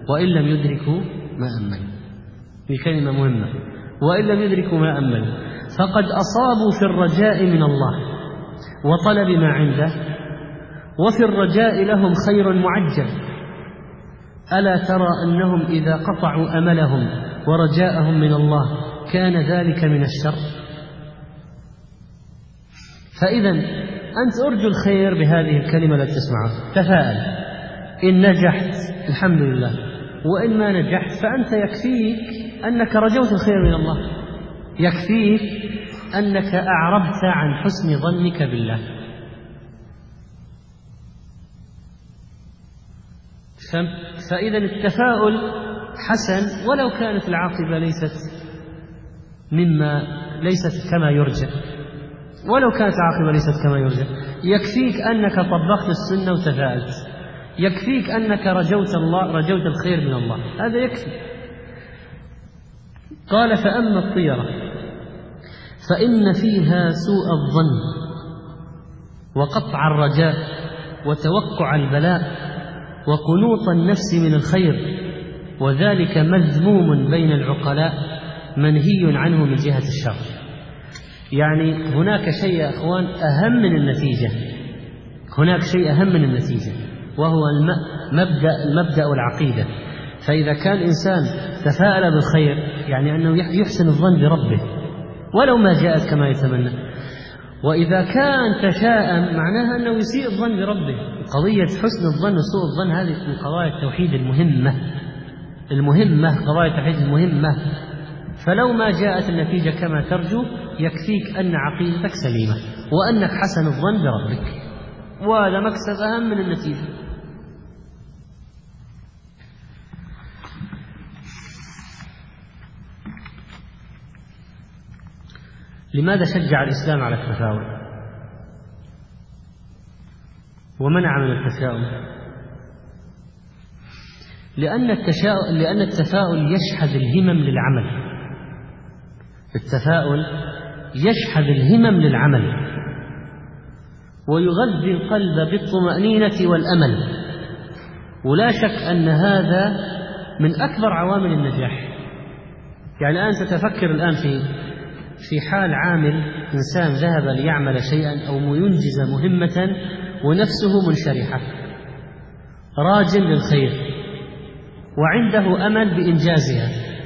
في كلمة مهمة، وإن لم يدركوا ما أملوا، فقد أصابوا في الرجاء من الله وطلب ما عنده، وفي الرجاء لهم خير معجل. ألا ترى أنهم إذا قطعوا أملهم ورجاءهم من الله كان ذلك من الشر؟ فإذا أنت أرجو الخير بهذه الكلمة التي تسمعها، تفاءل، إن نجحت الحمد لله، وإن ما نجحت فأنت يكفيك أنك رجوت الخير من الله، يكفيك أنك أعربت عن حسن ظنك بالله. فإذا التفاؤل حسن ولو كانت العاقبة ليست كما يرجى، ولو كانت العاقبة ليست كما يرجى، يكفيك أنك طبقت السنة وتفاءلت، يكفيك أنك رجوت الخير من الله، هذا يكفي. قال فأما الطيرة فإن فيها سوء الظن وقطع الرجاء وتوقع البلاء وقنوط النفس من الخير، وذلك مذموم بين العقلاء منهي عنه من جهة الشر. يعني هناك شيء يا أخوان أهم من النتيجة، هناك شيء أهم من النتيجة، وهو المبدأ والعقيدة. فإذا كان إنسان تفاءل بالخير يعني أنه يحسن الظن بربه ولو ما جاءت كما يتمنى، وإذا كان تشاءم معناها أنه يسيء الظن بربه. قضية حسن الظن وسوء الظن هذه من قضايا التوحيد المهمة، قضايا التوحيد المهمة. فلو ما جاءت النتيجة كما ترجو يكفيك أن عقيدتك سليمة وأنك حسن الظن بربك، وهذا مكسب أهم من النتيجة. لماذا شجع الإسلام على التفاؤل؟ ومنع من التشاؤم؟ لأن التفاؤل يشحذ الهمم للعمل. التفاؤل يشحذ الهمم للعمل ويغذي القلب بالطمأنينة والأمل، ولا شك أن هذا من أكبر عوامل النجاح. يعني الآن تتفكر الآن في حال عامل، إنسان ذهب ليعمل شيئا أو ينجز مهمة ونفسه منشرحة، راج للخير وعنده أمل بإنجازها،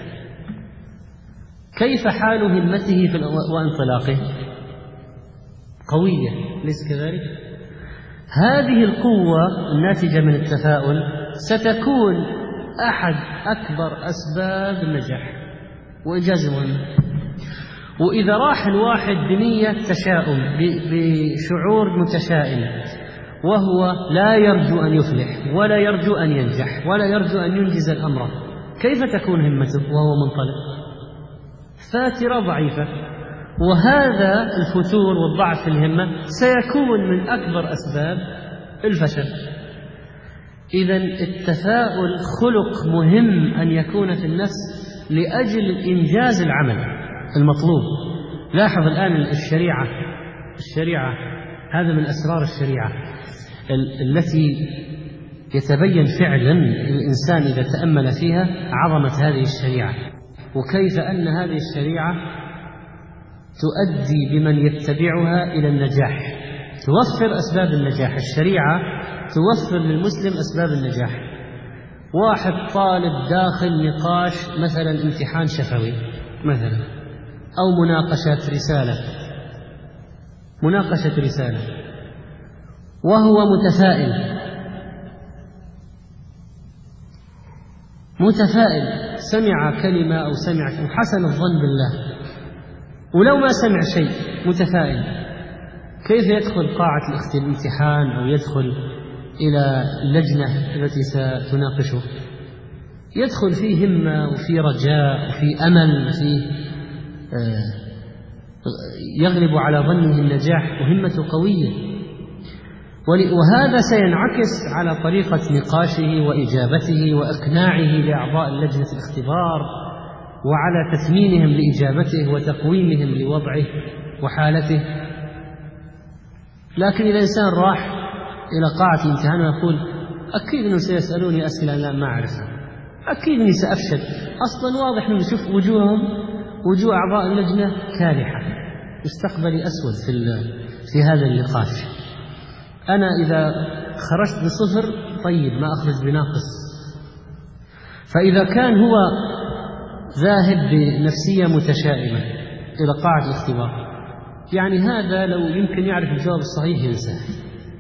كيف حال همته وانطلاقه؟ قوية، ليس كذلك؟ هذه القوة الناتجة من التفاؤل ستكون أحد أكبر أسباب النجاح وإنجاز المهمة. وإذا راح الواحد بنية تشاؤم، بشعور متشائم، وهو لا يرجو أن يفلح ولا يرجو أن ينجح ولا يرجو أن ينجز الأمر، كيف تكون همته وهو منطلق؟ فاترة ضعيفة. وهذا الفتور والضعف في الهمة سيكون من أكبر أسباب الفشل. إذن التفاؤل خلق مهم أن يكون في النفس لأجل إنجاز العمل المطلوب. لاحظ الآن الشريعة هذا من أسرار الشريعة التي يتبين فعلا الإنسان إذا تأمل فيها عظمة هذه الشريعة، وكيف أن هذه الشريعة تؤدي بمن يتبعها إلى النجاح، توفر أسباب النجاح. الشريعة توفر للمسلم أسباب النجاح. واحد طالب داخل نقاش مثلا امتحان شفوي مثلا، أو مناقشة رسالة، وهو متفائل، سمع كلمة أو سمع حسن الظن بالله، ولو ما سمع شيء متفائل، كيف يدخل قاعة الامتحان أو يدخل إلى اللجنة التي ستناقشه؟ يدخل فيه همة وفي رجاء وفي أمل وفي يغلب على ظنه النجاح وهمته قوية. وهذا سينعكس على طريقة نقاشه وإجابته وإقناعه لأعضاء لجنة الاختبار، وعلى تثمينهم لإجابته وتقويمهم لوضعه وحالته. لكن إذا إنسان راح إلى قاعة الامتحان ويقول أكيد أنهم سيسألوني أسئلة لا ما أعرفها، أكيد أني سأفشل، أصلا واضح أنه نشوف وجوه أعضاء اللجنة كالحة، مستقبلي أسود في هذا النقاش، أنا إذا خرجت بصفر طيب ما أخرج بناقص. فإذا كان هو ذاهب بنفسية متشائمة إلى قاعة الاختبار، يعني هذا لو يمكن يعرف الجواب الصحيح ينساه،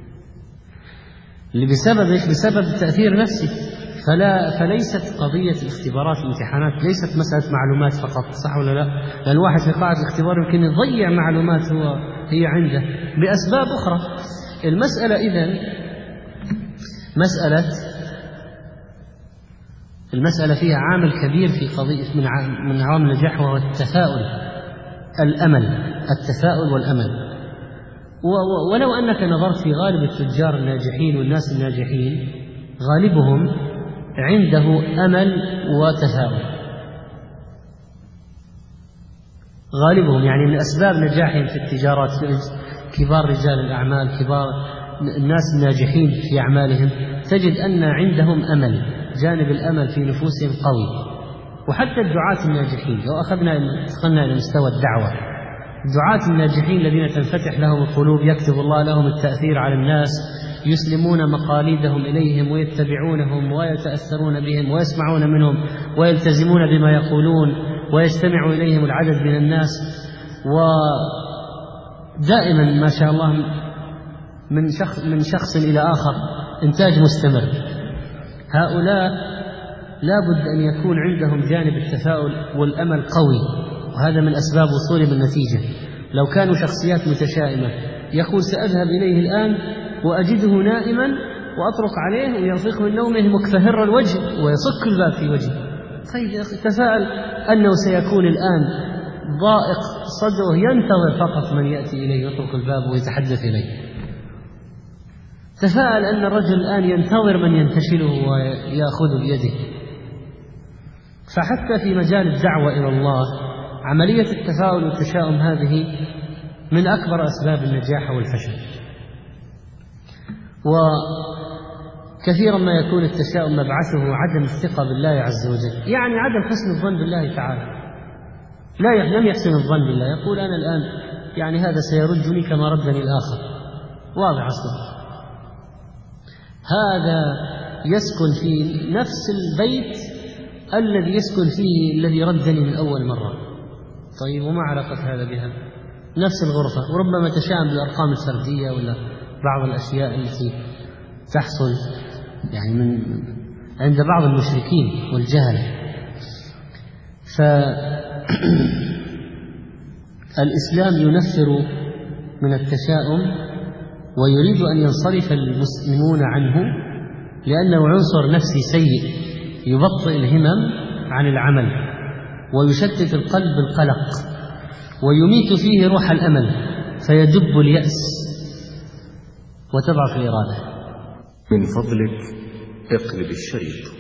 اللي بسبب تأثير نفسي. فليست قضية الاختبارات الامتحانات ليست مسألة معلومات فقط، صح ولا لا؟ لأن الواحد في قاعة الاختبار يمكن يضيع معلومات هي عنده بأسباب أخرى. المسألة إذن المسألة فيها عامل كبير في قضية من عوامل النجاح، وهو التفاؤل والأمل. ولو أنك نظرت في غالب التجار الناجحين والناس الناجحين، غالبهم عنده أمل وتفاؤل، غالبهم يعني من أسباب نجاحهم في التجارات، كبار رجال الأعمال، كبار الناس الناجحين في أعمالهم، تجد أن عندهم أمل، جانب الأمل في نفوسهم قوي. وحتى الدعاة الناجحين، لو دخلنا إلى مستوى الدعوة، الدعاة الناجحين الذين تنفتح لهم القلوب، يكتب الله لهم التأثير على الناس، يسلمون مقاليدهم إليهم ويتبعونهم ويتأثرون بهم ويسمعون منهم ويلتزمون بما يقولون ويستمع إليهم العدد من الناس، ودائما ما شاء الله من شخص إلى آخر إنتاج مستمر. هؤلاء لا بد أن يكون عندهم جانب التفاؤل والأمل قوي، وهذا من أسباب وصولهم النتيجة. لو كانوا شخصيات متشائمة يقول سأذهب إليه الآن وأجده نائما وأطرق عليه وينفخ من نومه مكفهر الوجه ويصك الباب في وجهه، طيب يا أخي تفاءل أنه سيكون الآن ضائق صدره ينتظر فقط من يأتي إليه ويطرق الباب ويتحدث إليه. تفاءل أن الرجل الآن ينتظر من ينتشله ويأخذ بيده. فحتى في مجال الدعوة إلى الله عملية التفاؤل والتشاؤم هذه من أكبر أسباب النجاح والفشل. وكثيرا ما يكون التشاؤم مبعثه عدم الثقة بالله عز وجل، يعني عدم حسن الظن بالله تعالى. لم يحسن الظن بالله، يقول أنا الآن يعني هذا سيردني كما ردني الآخر. واضح أصلا هذا يسكن في نفس البيت الذي يسكن فيه الذي ردني من أول مرة. طيب وما علاقة هذا بها؟ نفس الغرفة، وربما تشاءم بالأرقام الفردية ولا بعض الأشياء التي تحصل يعني من عند بعض المشركين والجهل. فالإسلام ينفر من التشاؤم ويريد أن ينصرف المسلمون عنه، لأنه عنصر نفسي سيء يبطئ الهمم عن العمل ويشتت القلب بالقلق ويميت فيه روح الأمل فيدب اليأس وتضعف الإرادة. من فضلك اقلب الشريط.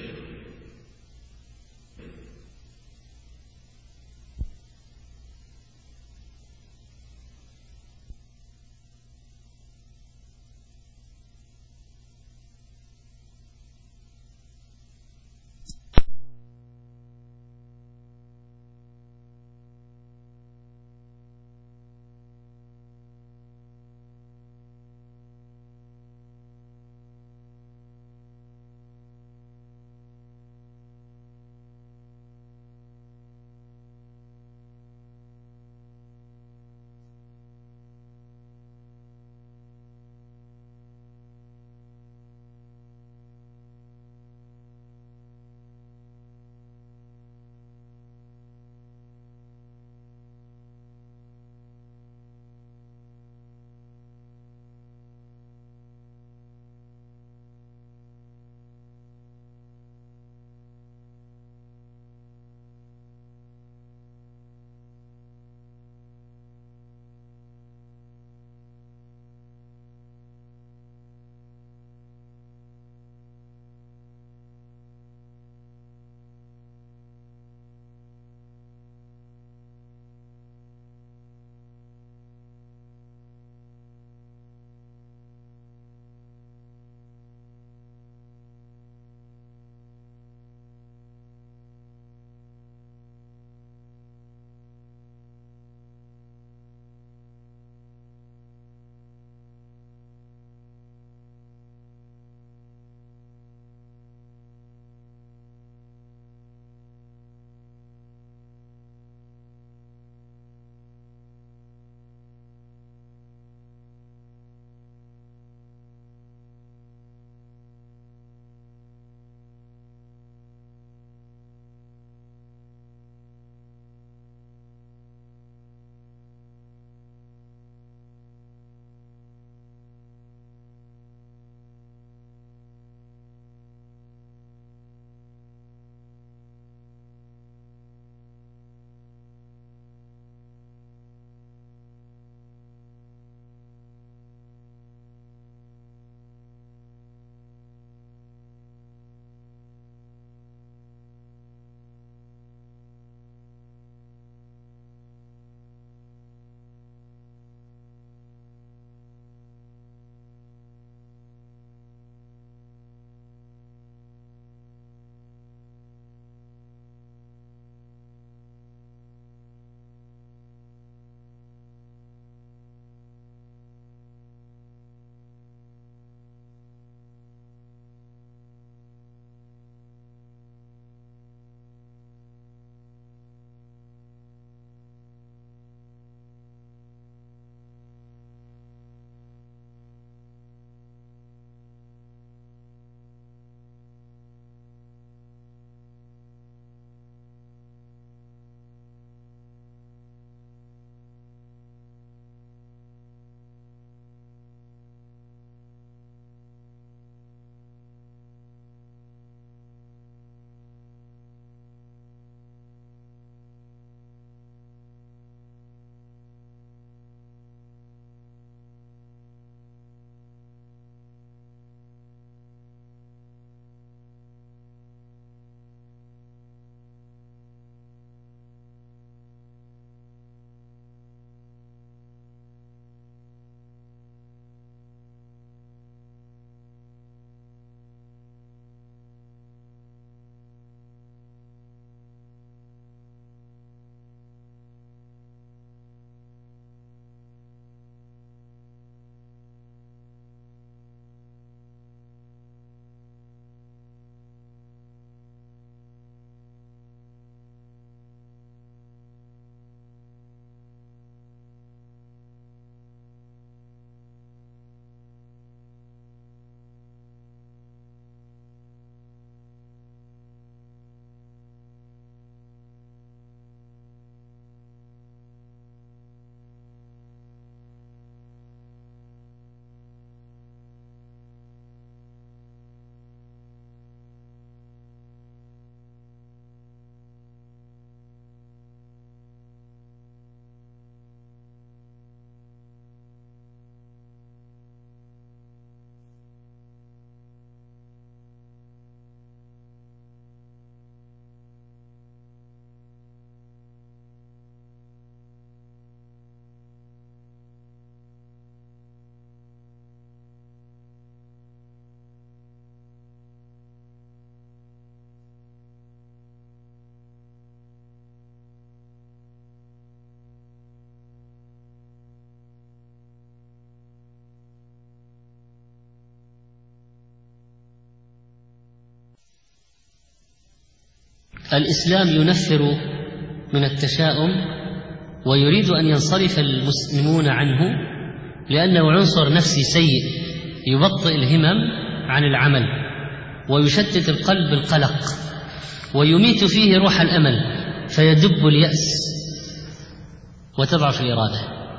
الإسلام ينفر من التشاؤم ويريد أن ينصرف المسلمون عنه، لأنه عنصر نفسي سيء يبطئ الهمم عن العمل ويشتت القلب بالقلق ويميت فيه روح الأمل فيدب اليأس وتضعف الإرادة.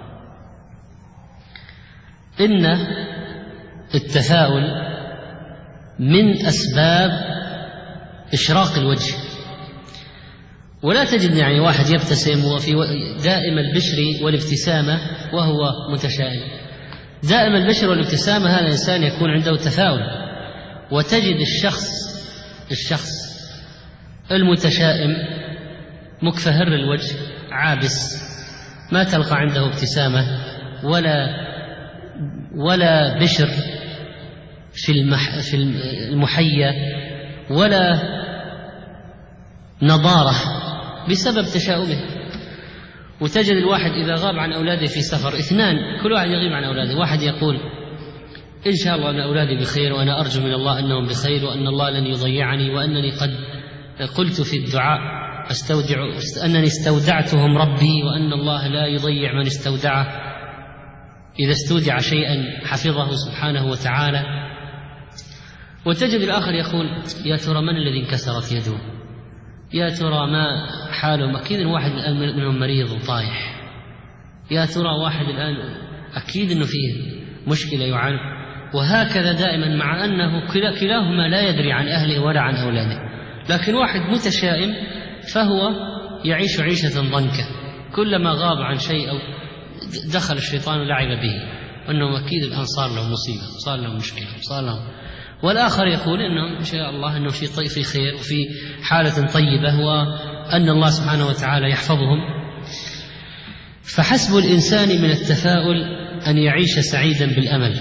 إن التفاؤل من أسباب إشراق الوجه، ولا تجد يعني واحد يبتسم وفي دائم البشر والابتسامة وهو متشائم. دائم البشر والابتسامة هذا الإنسان يكون عنده تفاؤل، وتجد الشخص المتشائم مكفهر الوجه عابس، ما تلقى عنده ابتسامة ولا بشر في المحيا ولا نضارة بسبب تشاؤمه. وتجد الواحد إذا غاب عن أولاده في سفر، اثنان كل واحد يغيب عن أولاده، واحد يقول إن شاء الله أن أولادي بخير وأنا أرجو من الله أنهم بخير وأن الله لن يضيعني وأنني قد قلت في الدعاء أنني استودعتهم ربي وأن الله لا يضيع من استودعه، إذا استودع شيئا حفظه سبحانه وتعالى. وتجد الآخر يقول يا ترى من الذي انكسرت يده، يا ترى ما حاله، أكيد واحد الآن منهم مريض وطايح، يا ترى واحد الآن أكيد أنه فيه مشكلة يعاني. وهكذا دائما، مع أنه كلاهما لا يدري عن أهله ولا عن أولاده. لكن واحد متشائم فهو يعيش عيشة ضنكة، كلما غاب عن شيء أو دخل الشيطان ولعب به، وأنه أكيد الآن صار له مصيبة، صار له مشكلة، صار له. والآخر يقول إنه إن شاء الله أنه في خير وفي حالة طيبة وأن الله سبحانه وتعالى يحفظهم. فحسب الإنسان من التفاؤل أن يعيش سعيدا بالأمل،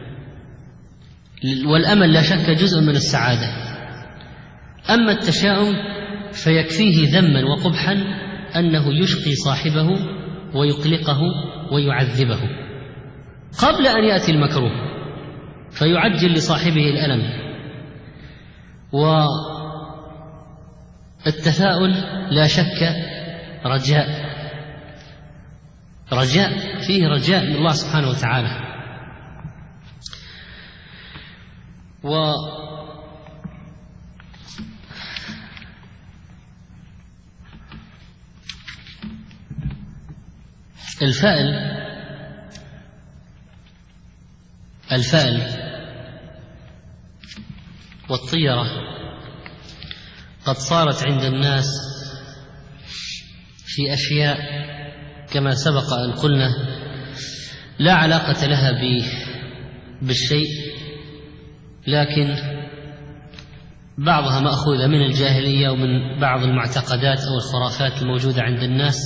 والأمل لا شك جزء من السعادة. أما التشاؤم فيكفيه ذما وقبحا أنه يشقي صاحبه ويقلقه ويعذبه قبل أن يأتي المكروه فيعجل لصاحبه الألم. والتفاؤل لا شك رجاء فيه رجاء من الله سبحانه وتعالى. الفأل والطيرة قد صارت عند الناس في أشياء كما سبق أن قلنا لا علاقة لها بالشيء، لكن بعضها مأخوذة من الجاهلية ومن بعض المعتقدات أو الخرافات الموجودة عند الناس.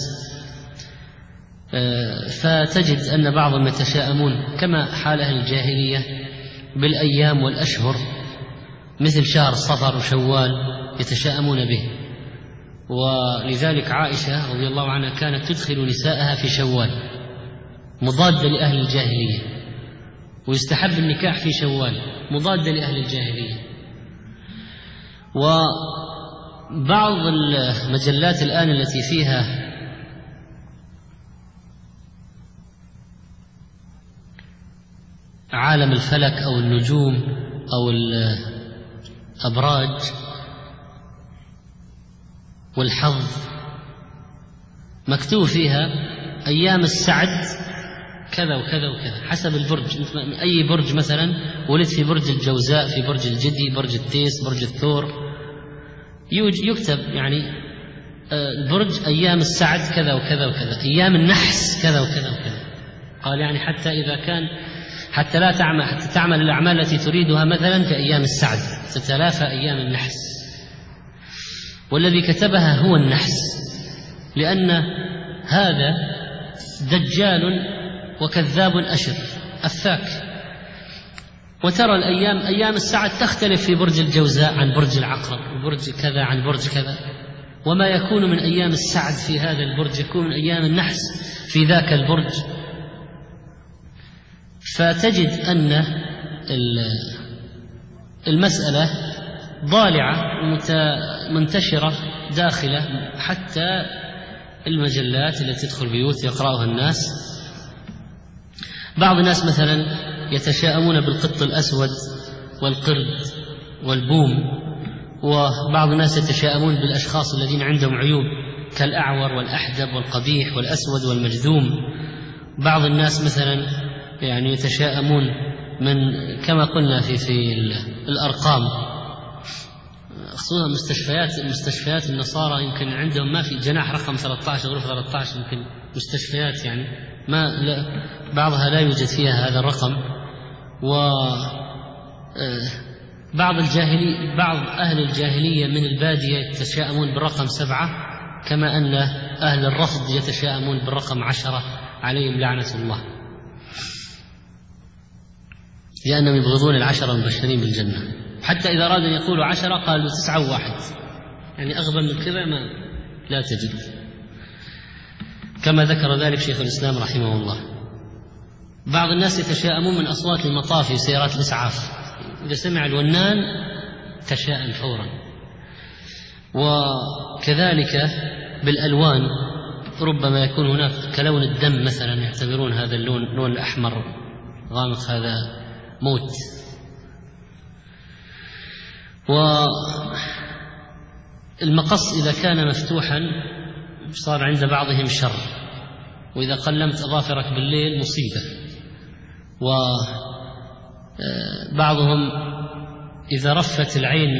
فتجد أن بعضهم يتشاءمون كما حال أهل الجاهلية بالأيام والأشهر، مثل شهر صفر وشوال يتشاءمون به. ولذلك عائشة رضي الله عنها كانت تدخل نساءها في شوال مضادة لأهل الجاهلية، ويستحب النكاح في شوال مضادة لأهل الجاهلية. وبعض المجلات الآن التي فيها عالم الفلك أو النجوم أو الأبراج والحظ مكتوب فيها أيام السعد كذا وكذا وكذا حسب البرج. أي برج مثلا ولد في برج الجوزاء، في برج الجدي، برج التيس، برج الثور، يكتب يعني البرج أيام السعد كذا وكذا وكذا، أيام النحس كذا وكذا وكذا. قال يعني حتى لا تعمل الأعمال التي تريدها مثلا في أيام السعد، تتلافى أيام النحس. والذي كتبها هو النحس، لأن هذا دجال وكذاب أشر أفاك. وترى أيام السعد تختلف في برج الجوزاء عن برج العقرب، وبرج كذا عن برج كذا، وما يكون من أيام السعد في هذا البرج يكون من أيام النحس في ذاك البرج. فتجد أن المسألة ضالعة منتشرة داخلة حتى المجلات التي تدخل بيوت يقرأها الناس. بعض الناس مثلا يتشاءمون بالقط الأسود والقرد والبوم، وبعض الناس يتشاءمون بالأشخاص الذين عندهم عيوب كالأعور والأحدب والقبيح والأسود والمجذوم. بعض الناس مثلا يعني يتشاءمون من كما قلنا في الأرقام، خصوصا مستشفيات النصارى يمكن عندهم ما في جناح رقم 13 غرفة 13، يمكن مستشفيات يعني ما لا بعضها لا يوجد فيها هذا الرقم. بعض أهل الجاهلية من البادية يتشاءمون بالرقم 7، كما أن أهل الرفض يتشاءمون بالرقم 10 عليهم لعنة الله، لأنهم يبغضون العشرة المبشرين بالجنة. حتى إذا أرادوا أن يقولوا 10 قالوا 9 و1، يعني أغبى من كذا ما لا تجد، كما ذكر ذلك شيخ الإسلام رحمه الله. بعض الناس يتشاءمون من أصوات المطافي وسيارات الإسعاف، إذا سمع الونان تشاءم فورا. وكذلك بالألوان، ربما يكون هناك كلون الدم مثلا، يعتبرون هذا اللون الأحمر غامق هذا موت. والمقص إذا كان مفتوحا صار عند بعضهم شر، وإذا قلمت أظافرك بالليل مصيبة. وبعضهم إذا رفت العين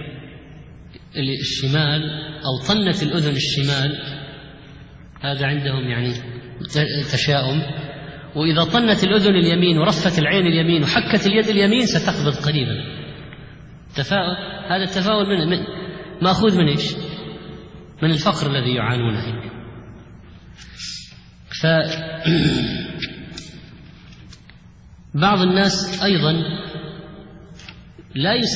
الشمال أو طنت الأذن الشمال هذا عندهم يعني تشاؤم، وإذا طنت الأذن اليمين ورفت العين اليمين وحكت اليد اليمين ستقبض قريبا. هذا التفاؤل من مأخوذ من إيش؟ من الفقر الذي يعانونه. بعض الناس أيضا لا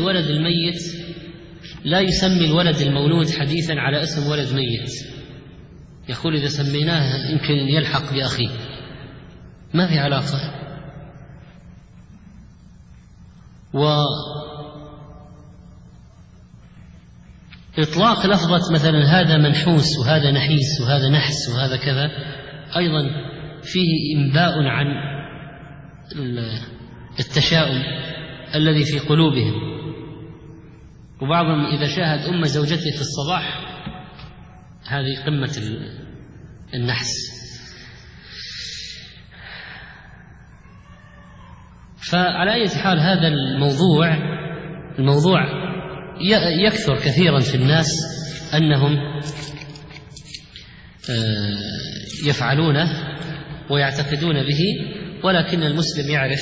يسمي الولد المولود حديثا على اسم ولد ميت، يقول إذا سميناه يمكن يلحق بأخيه، ما في علاقة. وإطلاق لفظة مثلا هذا منحوس وهذا نحيس وهذا نحس وهذا كذا أيضا فيه إنباء عن التشاؤم الذي في قلوبهم. وبعضهم إذا شاهد أم زوجته في الصباح هذه قمة النحس. فعلى أي حال هذا الموضوع يكثر كثيرا في الناس أنهم يفعلونه ويعتقدون به، ولكن المسلم يعرف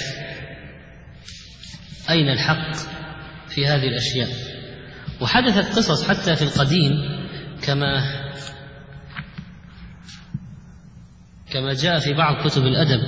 أين الحق في هذه الأشياء. وحدثت قصص حتى في القديم كما جاء في بعض كتب الأدب.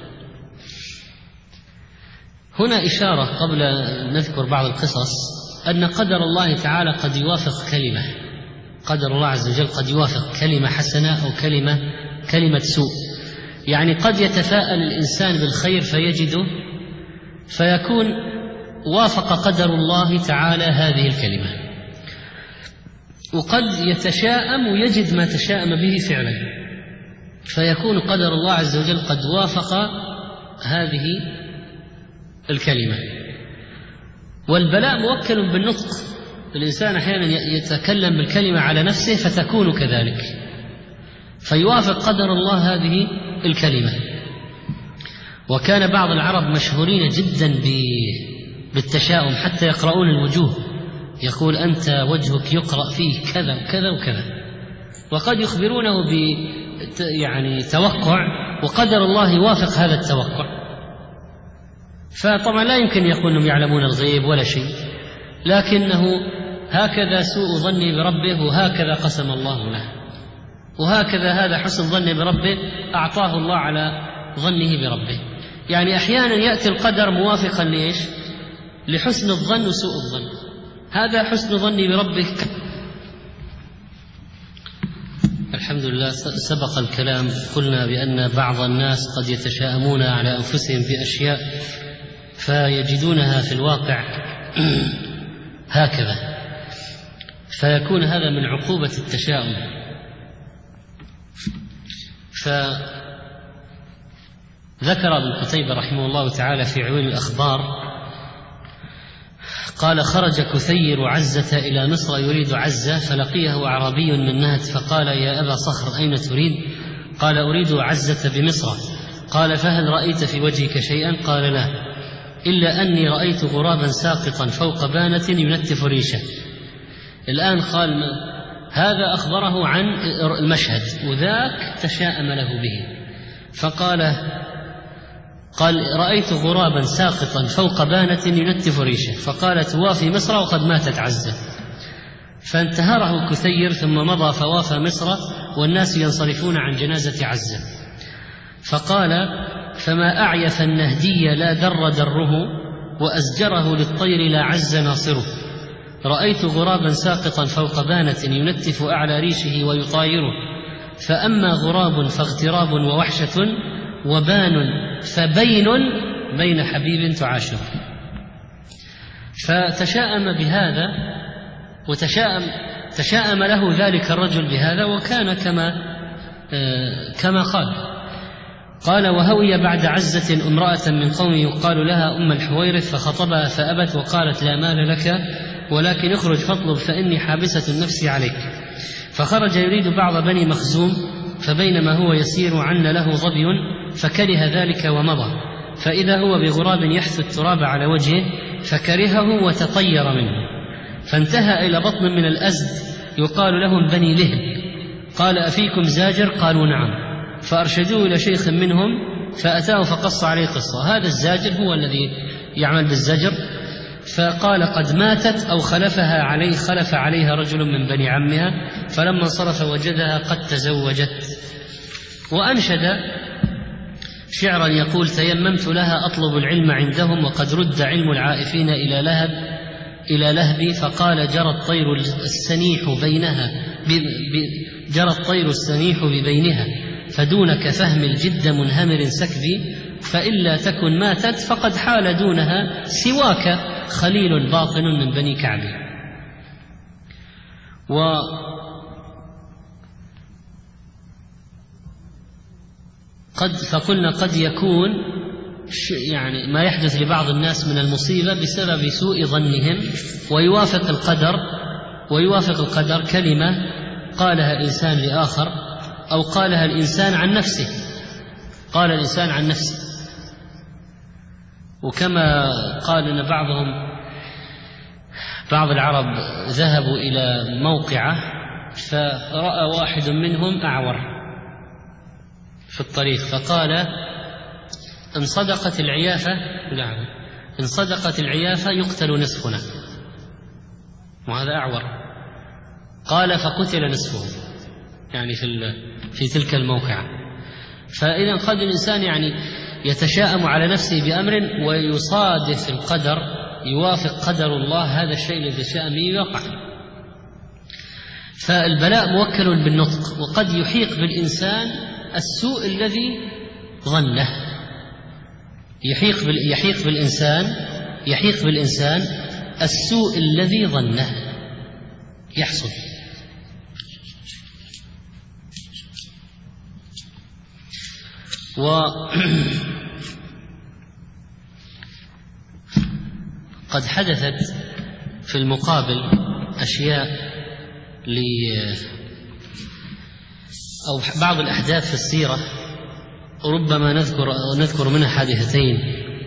هنا إشارة قبل أن نذكر بعض القصص أن قدر الله تعالى قد يوافق قدر الله عز وجل قد يوافق كلمة حسنة أو كلمة سوء. يعني قد يتفاءل الإنسان بالخير فيجده فيكون وافق قدر الله تعالى هذه الكلمة، وقد يتشاءم ويجد ما تشاءم به فعلا فيكون قدر الله عز وجل قد وافق هذه الكلمة. والبلاء موكل بالنطق، الإنسان أحيانا يتكلم بالكلمة على نفسه فتكون كذلك فيوافق قدر الله هذه الكلمة. وكان بعض العرب مشهورين جدا بالتشاؤم حتى يقرؤون الوجوه، يقول أنت وجهك يقرأ فيه كذا وكذا وكذا، وقد يخبرونه يعني توقع وقدر الله يوافق هذا التوقع. فطبعا لا يمكن يقول أنهم يعلمون الغيب ولا شيء، لكنه هكذا سوء ظني بربه وهكذا قسم الله له، وهكذا هذا حسن ظني بربه أعطاه الله على ظنه بربه. يعني أحيانا يأتي القدر موافقا لإيش؟ لحسن الظن وسوء الظن. هذا حسن ظني بربه. الحمد لله سبق الكلام، قلنا بأن بعض الناس قد يتشاءمون على أنفسهم في أشياء فيجدونها في الواقع هكذا. فيكون هذا من عقوبة التشاؤم. فذكر ابن قتيبة رحمه الله تعالى في عيون الأخبار قال: خرج كثير عزة إلى مصر يريد عزة، فلقيه أعرابي من نهد فقال: يا أبا صخر أين تريد؟ قال: أريد عزة بمصر. قال: فهل رأيت في وجهك شيئا؟ قال: لا، إلا أني رأيت غرابا ساقطا فوق بانة ينتف ريشه. الآن قال هذا أخبره عن المشهد، وذاك تشاءم له به، فقال: رأيت غرابا ساقطا فوق بانة ينتف ريشه. فقالت: وافي مصر وقد ماتت عزة. فانتهره كثير ثم مضى فوافى مصر والناس ينصرفون عن جنازة عزة. فقال: فما أعيف النهدي لا در دره، وأزجره للطير لا عز ناصره. رأيت غرابا ساقطا فوق بانة ينتف أعلى ريشه ويطايره، فأما غراب فاغتراب ووحشة، وبان فبين بين حبيب تعاشر. فتشاءم بهذا تشاءم له ذلك الرجل بهذا، وكان كما قال: وهوي بعد عزة امرأة من قوم يقال لها أم الحويرث، فخطبها فأبت وقالت: لا مال لك، ولكن اخرج فاطلب فإني حابسة النفس عليك. فخرج يريد بعض بني مخزوم، فبينما هو يسير عن له ظبي فكره ذلك ومضى، فإذا هو بغراب يحث التراب على وجهه فكرهه وتطير منه، فانتهى إلى بطن من الأزد يقال لهم بني لهب. قال: أفيكم زاجر؟ قالوا: نعم. فأرشدوه إلى شيخ منهم فأتاه فقص عليه قصة. هذا الزاجر هو الذي يعمل بالزجر. فقال: قد ماتت أو خلف عليها رجل من بني عمها، فلما انصرف وجدها قد تزوجت. وأنشد شعرا يقول: تيممت لها أطلب العلم عندهم، وقد رد علم العائفين إلى لهبي. فقال: جرى الطير السنيح ببينها، فدونك فهم الجد منهمر سكبي، فإلا تكن ماتت فقد حال دونها سواك خليل باطن من بني كعب. فقلنا قد يكون يعني ما يحدث لبعض الناس من المصيبة بسبب سوء ظنهم، ويوافق القدر كلمة قالها إنسان لآخر، أو قالها الإنسان عن نفسه. قال الإنسان عن نفسه. وكما قال أن بعض العرب ذهبوا إلى موقعة، فرأى واحد منهم أعور في الطريق، فقال: إن صدقت العيافة يقتل نصفنا، وهذا أعور. قال: فقتل نصفه، يعني في تلك الموقعة. فإذا قد الإنسان يعني يتشاءم على نفسه بأمر ويصادف القدر، يوافق قدر الله هذا الشيء الذي يتشاءم به يقع. فالبلاء موكل بالنطق، وقد يحيق بالإنسان السوء الذي ظنه، يحيق بالإنسان السوء الذي ظنه يحصل. وقد حدثت في المقابل أشياء أو بعض الأحداث في السيرة، ربما نذكر منها حادثتين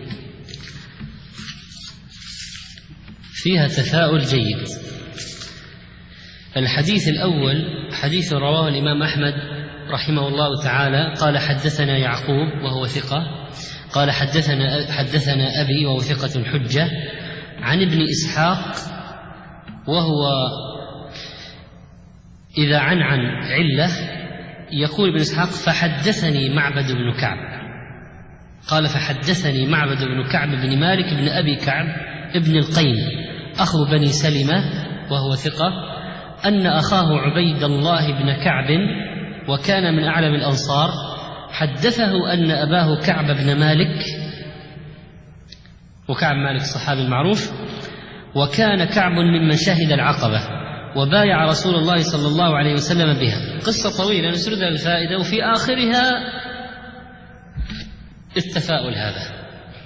فيها تفاؤل جيد. الحديث الأول حديث رواه الإمام أحمد رحمه الله تعالى قال: حدثنا يعقوب وهو ثقة، قال: حدثنا أبي وهو ثقة حجة، عن ابن إسحاق وهو إذا عن علة يقول ابن إسحاق: فحدثني معبد بن كعب. قال: فحدثني معبد بن كعب بن مالك بن أبي كعب ابن القيم أخو بني سلمة وهو ثقة، أن أخاه عبيد الله بن كعب وكان من أعلم الأنصار حدثه أن أباه كعب بن مالك، وكعب مالك الصحابي المعروف، وكان كعب ممن شهد العقبة، وبايع رسول الله صلى الله عليه وسلم بها. قصة طويلة نسردها الفائدة، وفي آخرها التفاؤل هذا.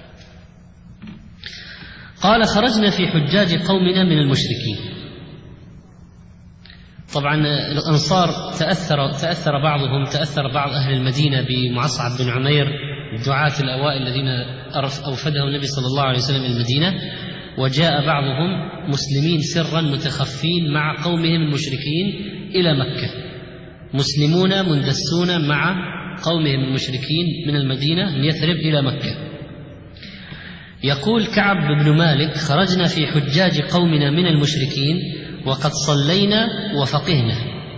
قال: خرجنا في حجاج قومنا من المشركين. طبعا الأنصار تأثر بعض أهل المدينة بمعصعب بن عمير، الدعاة الأوائل الذين أوفدهم النبي صلى الله عليه وسلم المدينة، وجاء بعضهم مسلمين سرا متخفين مع قومهم المشركين إلى مكة، مسلمون مندسون مع قومهم المشركين من المدينة من يثرب إلى مكة. يقول كعب بن مالك: خرجنا في حجاج قومنا من المشركين وقد صلينا وفقهنا،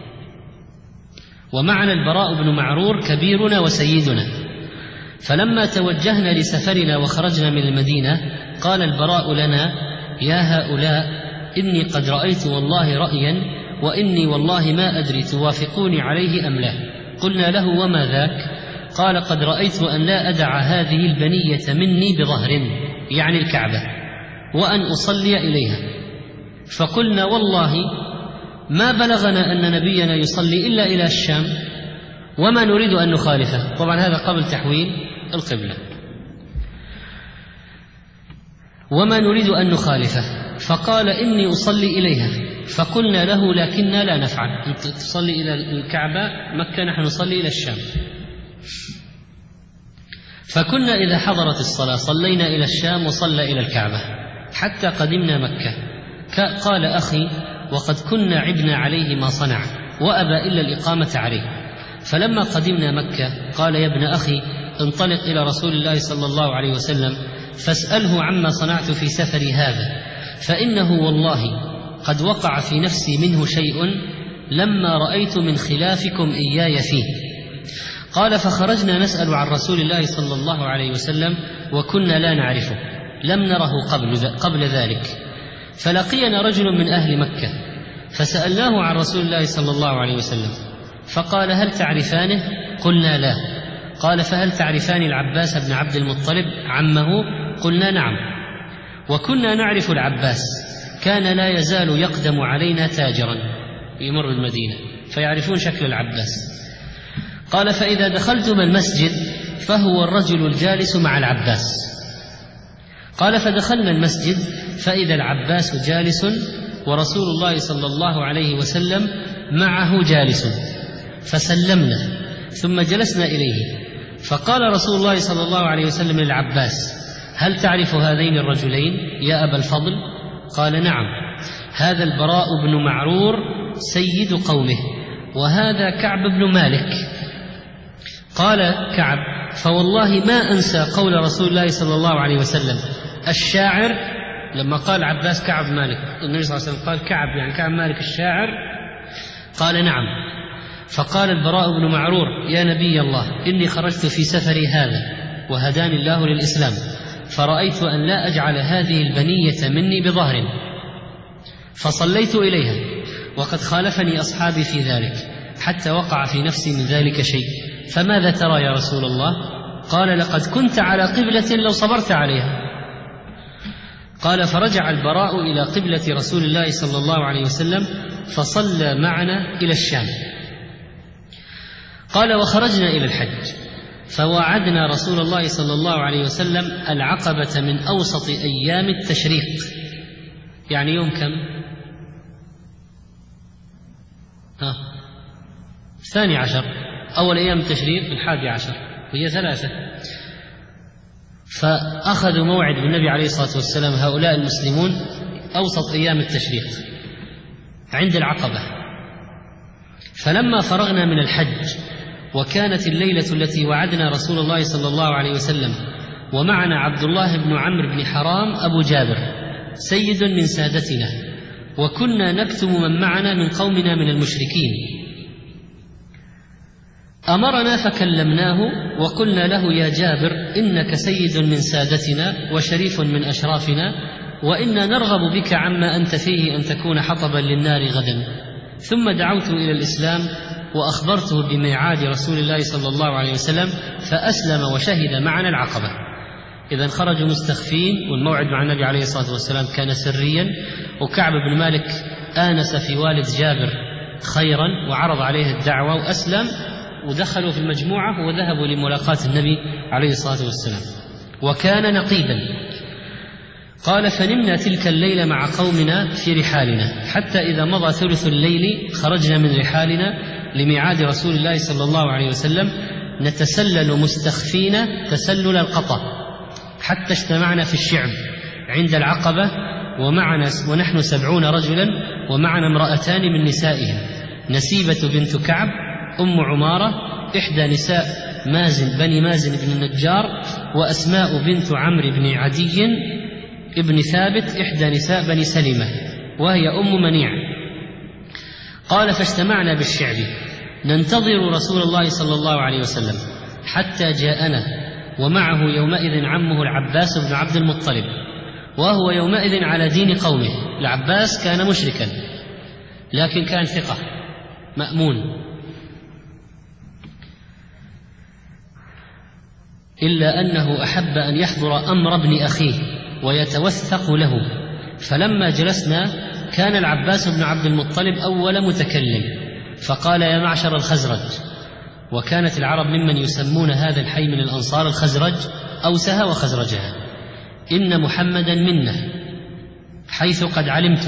ومعنا البراء بن معرور كبيرنا وسيدنا. فلما توجهنا لسفرنا وخرجنا من المدينة قال البراء لنا: يا هؤلاء، إني قد رأيت والله رأيا، وإني والله ما أدري توافقوني عليه أم لا. قلنا له: وما ذاك؟ قال: قد رأيت أن لا أدع هذه البنية مني بظهر، يعني الكعبة، وأن أصلي إليها. فقلنا: والله ما بلغنا أن نبينا يصلي إلا إلى الشام، وما نريد أن نخالفه. طبعا هذا قبل تحويل القبلة. وما نريد أن نخالفه. فقال: إني أصلي إليها. فقلنا له: لكننا لا نفعل، أنت تصلي إلى الكعبة مكة، نحن نصلي إلى الشام. فكنا إذا حضرت الصلاة صلينا إلى الشام وصلى إلى الكعبة حتى قدمنا مكة. قال أخي: وقد كنا عبنا عليه ما صنع، وأبى إلا الإقامة عليه. فلما قدمنا مكة قال: يا ابن أخي، انطلق إلى رسول الله صلى الله عليه وسلم فاسأله عما صنعت في سفري هذا، فإنه والله قد وقع في نفسي منه شيء لما رأيت من خلافكم إياي فيه. قال: فخرجنا نسأل عن رسول الله صلى الله عليه وسلم وكنا لا نعرفه، لم نره قبل ذلك. فلقينا رجل من أهل مكة فسألناه عن رسول الله صلى الله عليه وسلم، فقال: هل تعرفانه؟ قلنا: لا. قال: فهل تعرفان العباس بن عبد المطلب عمه؟ قلنا: نعم. وكنا نعرف العباس، كان لا يزال يقدم علينا تاجرا، يمر بالمدينة فيعرفون شكل العباس. قال: فإذا دخلتم المسجد فهو الرجل الجالس مع العباس. قال: فدخلنا المسجد فإذا العباس جالس ورسول الله صلى الله عليه وسلم معه جالس، فسلمنا ثم جلسنا إليه. فقال رسول الله صلى الله عليه وسلم للعباس: هل تعرف هذين الرجلين يا أبا الفضل؟ قال: نعم، هذا البراء بن معرور سيد قومه، وهذا كعب بن مالك. قال كعب: فوالله ما أنسى قول رسول الله صلى الله عليه وسلم الشاعر، لما قال عباس كعب مالك، النبي صلى الله عليه وسلم قال كعب يعني كعب مالك الشاعر. قال: نعم. فقال البراء بن معرور: يا نبي الله، إني خرجت في سفري هذا وهداني الله للإسلام، فرأيت أن لا أجعل هذه البنية مني بظهر، فصليت إليها، وقد خالفني أصحابي في ذلك حتى وقع في نفسي من ذلك شيء، فماذا ترى يا رسول الله؟ قال: لقد كنت على قبلة لو صبرت عليها. قال: فرجع البراء إلى قبلة رسول الله صلى الله عليه وسلم فصلى معنا إلى الشام. قال: وخرجنا إلى الحج فواعدنا رسول الله صلى الله عليه وسلم العقبة من أوسط أيام التشريق، يعني يوم كم؟ 12، أول أيام التشريق 11، وهي 3. فأخذوا موعد بالنبي عليه الصلاة والسلام هؤلاء المسلمون أوسط أيام التشريق عند العقبة. فلما فرغنا من الحج وكانت الليلة التي وعدنا رسول الله صلى الله عليه وسلم، ومعنا عبد الله بن عمرو بن حرام أبو جابر سيد من سادتنا، وكنا نكتم من معنا من قومنا من المشركين، أمرنا فكلمناه وقلنا له: يا جابر، إنك سيد من سادتنا وشريف من أشرافنا، وإنا نرغب بك عما أنت فيه أن تكون حطبا للنار غدا. ثم دعوته إلى الإسلام وأخبرته بميعاد رسول الله صلى الله عليه وسلم، فأسلم وشهد معنا العقبة. إذن خرجوا مستخفين، والموعد مع النبي عليه الصلاة والسلام كان سريا، وكعب بن مالك آنس في والد جابر خيرا وعرض عليه الدعوة وأسلم، ودخلوا في المجموعة وذهبوا لملاقاة النبي عليه الصلاة والسلام، وكان نقيبا. قال: فنمنا تلك الليلة مع قومنا في رحالنا، حتى إذا مضى ثلث الليل خرجنا من رحالنا لميعاد رسول الله صلى الله عليه وسلم، نتسلل مستخفين تسلل القطا، حتى اجتمعنا في الشعب عند العقبة، ونحن 70 رجلا، ومعنا امرأتان من نسائهم، نسيبة بنت كعب أم عمارة إحدى نساء مازن بني مازن بن النجار، وأسماء بنت عمرو بن عدي ابن ثابت إحدى نساء بني سلمة، وهي أم منيع. قال: فاجتمعنا بالشعب ننتظر رسول الله صلى الله عليه وسلم حتى جاءنا، ومعه يومئذ عمه العباس بن عبد المطلب، وهو يومئذ على دين قومه. العباس كان مشركا لكن كان ثقة مأمون، إلا أنه أحب أن يحضر أمر ابن أخيه ويتوثق له. فلما جلسنا كان العباس بن عبد المطلب أول متكلم، فقال: يا معشر الخزرج. وكانت العرب ممن يسمون هذا الحي من الأنصار الخزرج، أوسها وخزرجها: إن محمدا منا حيث قد علمتم.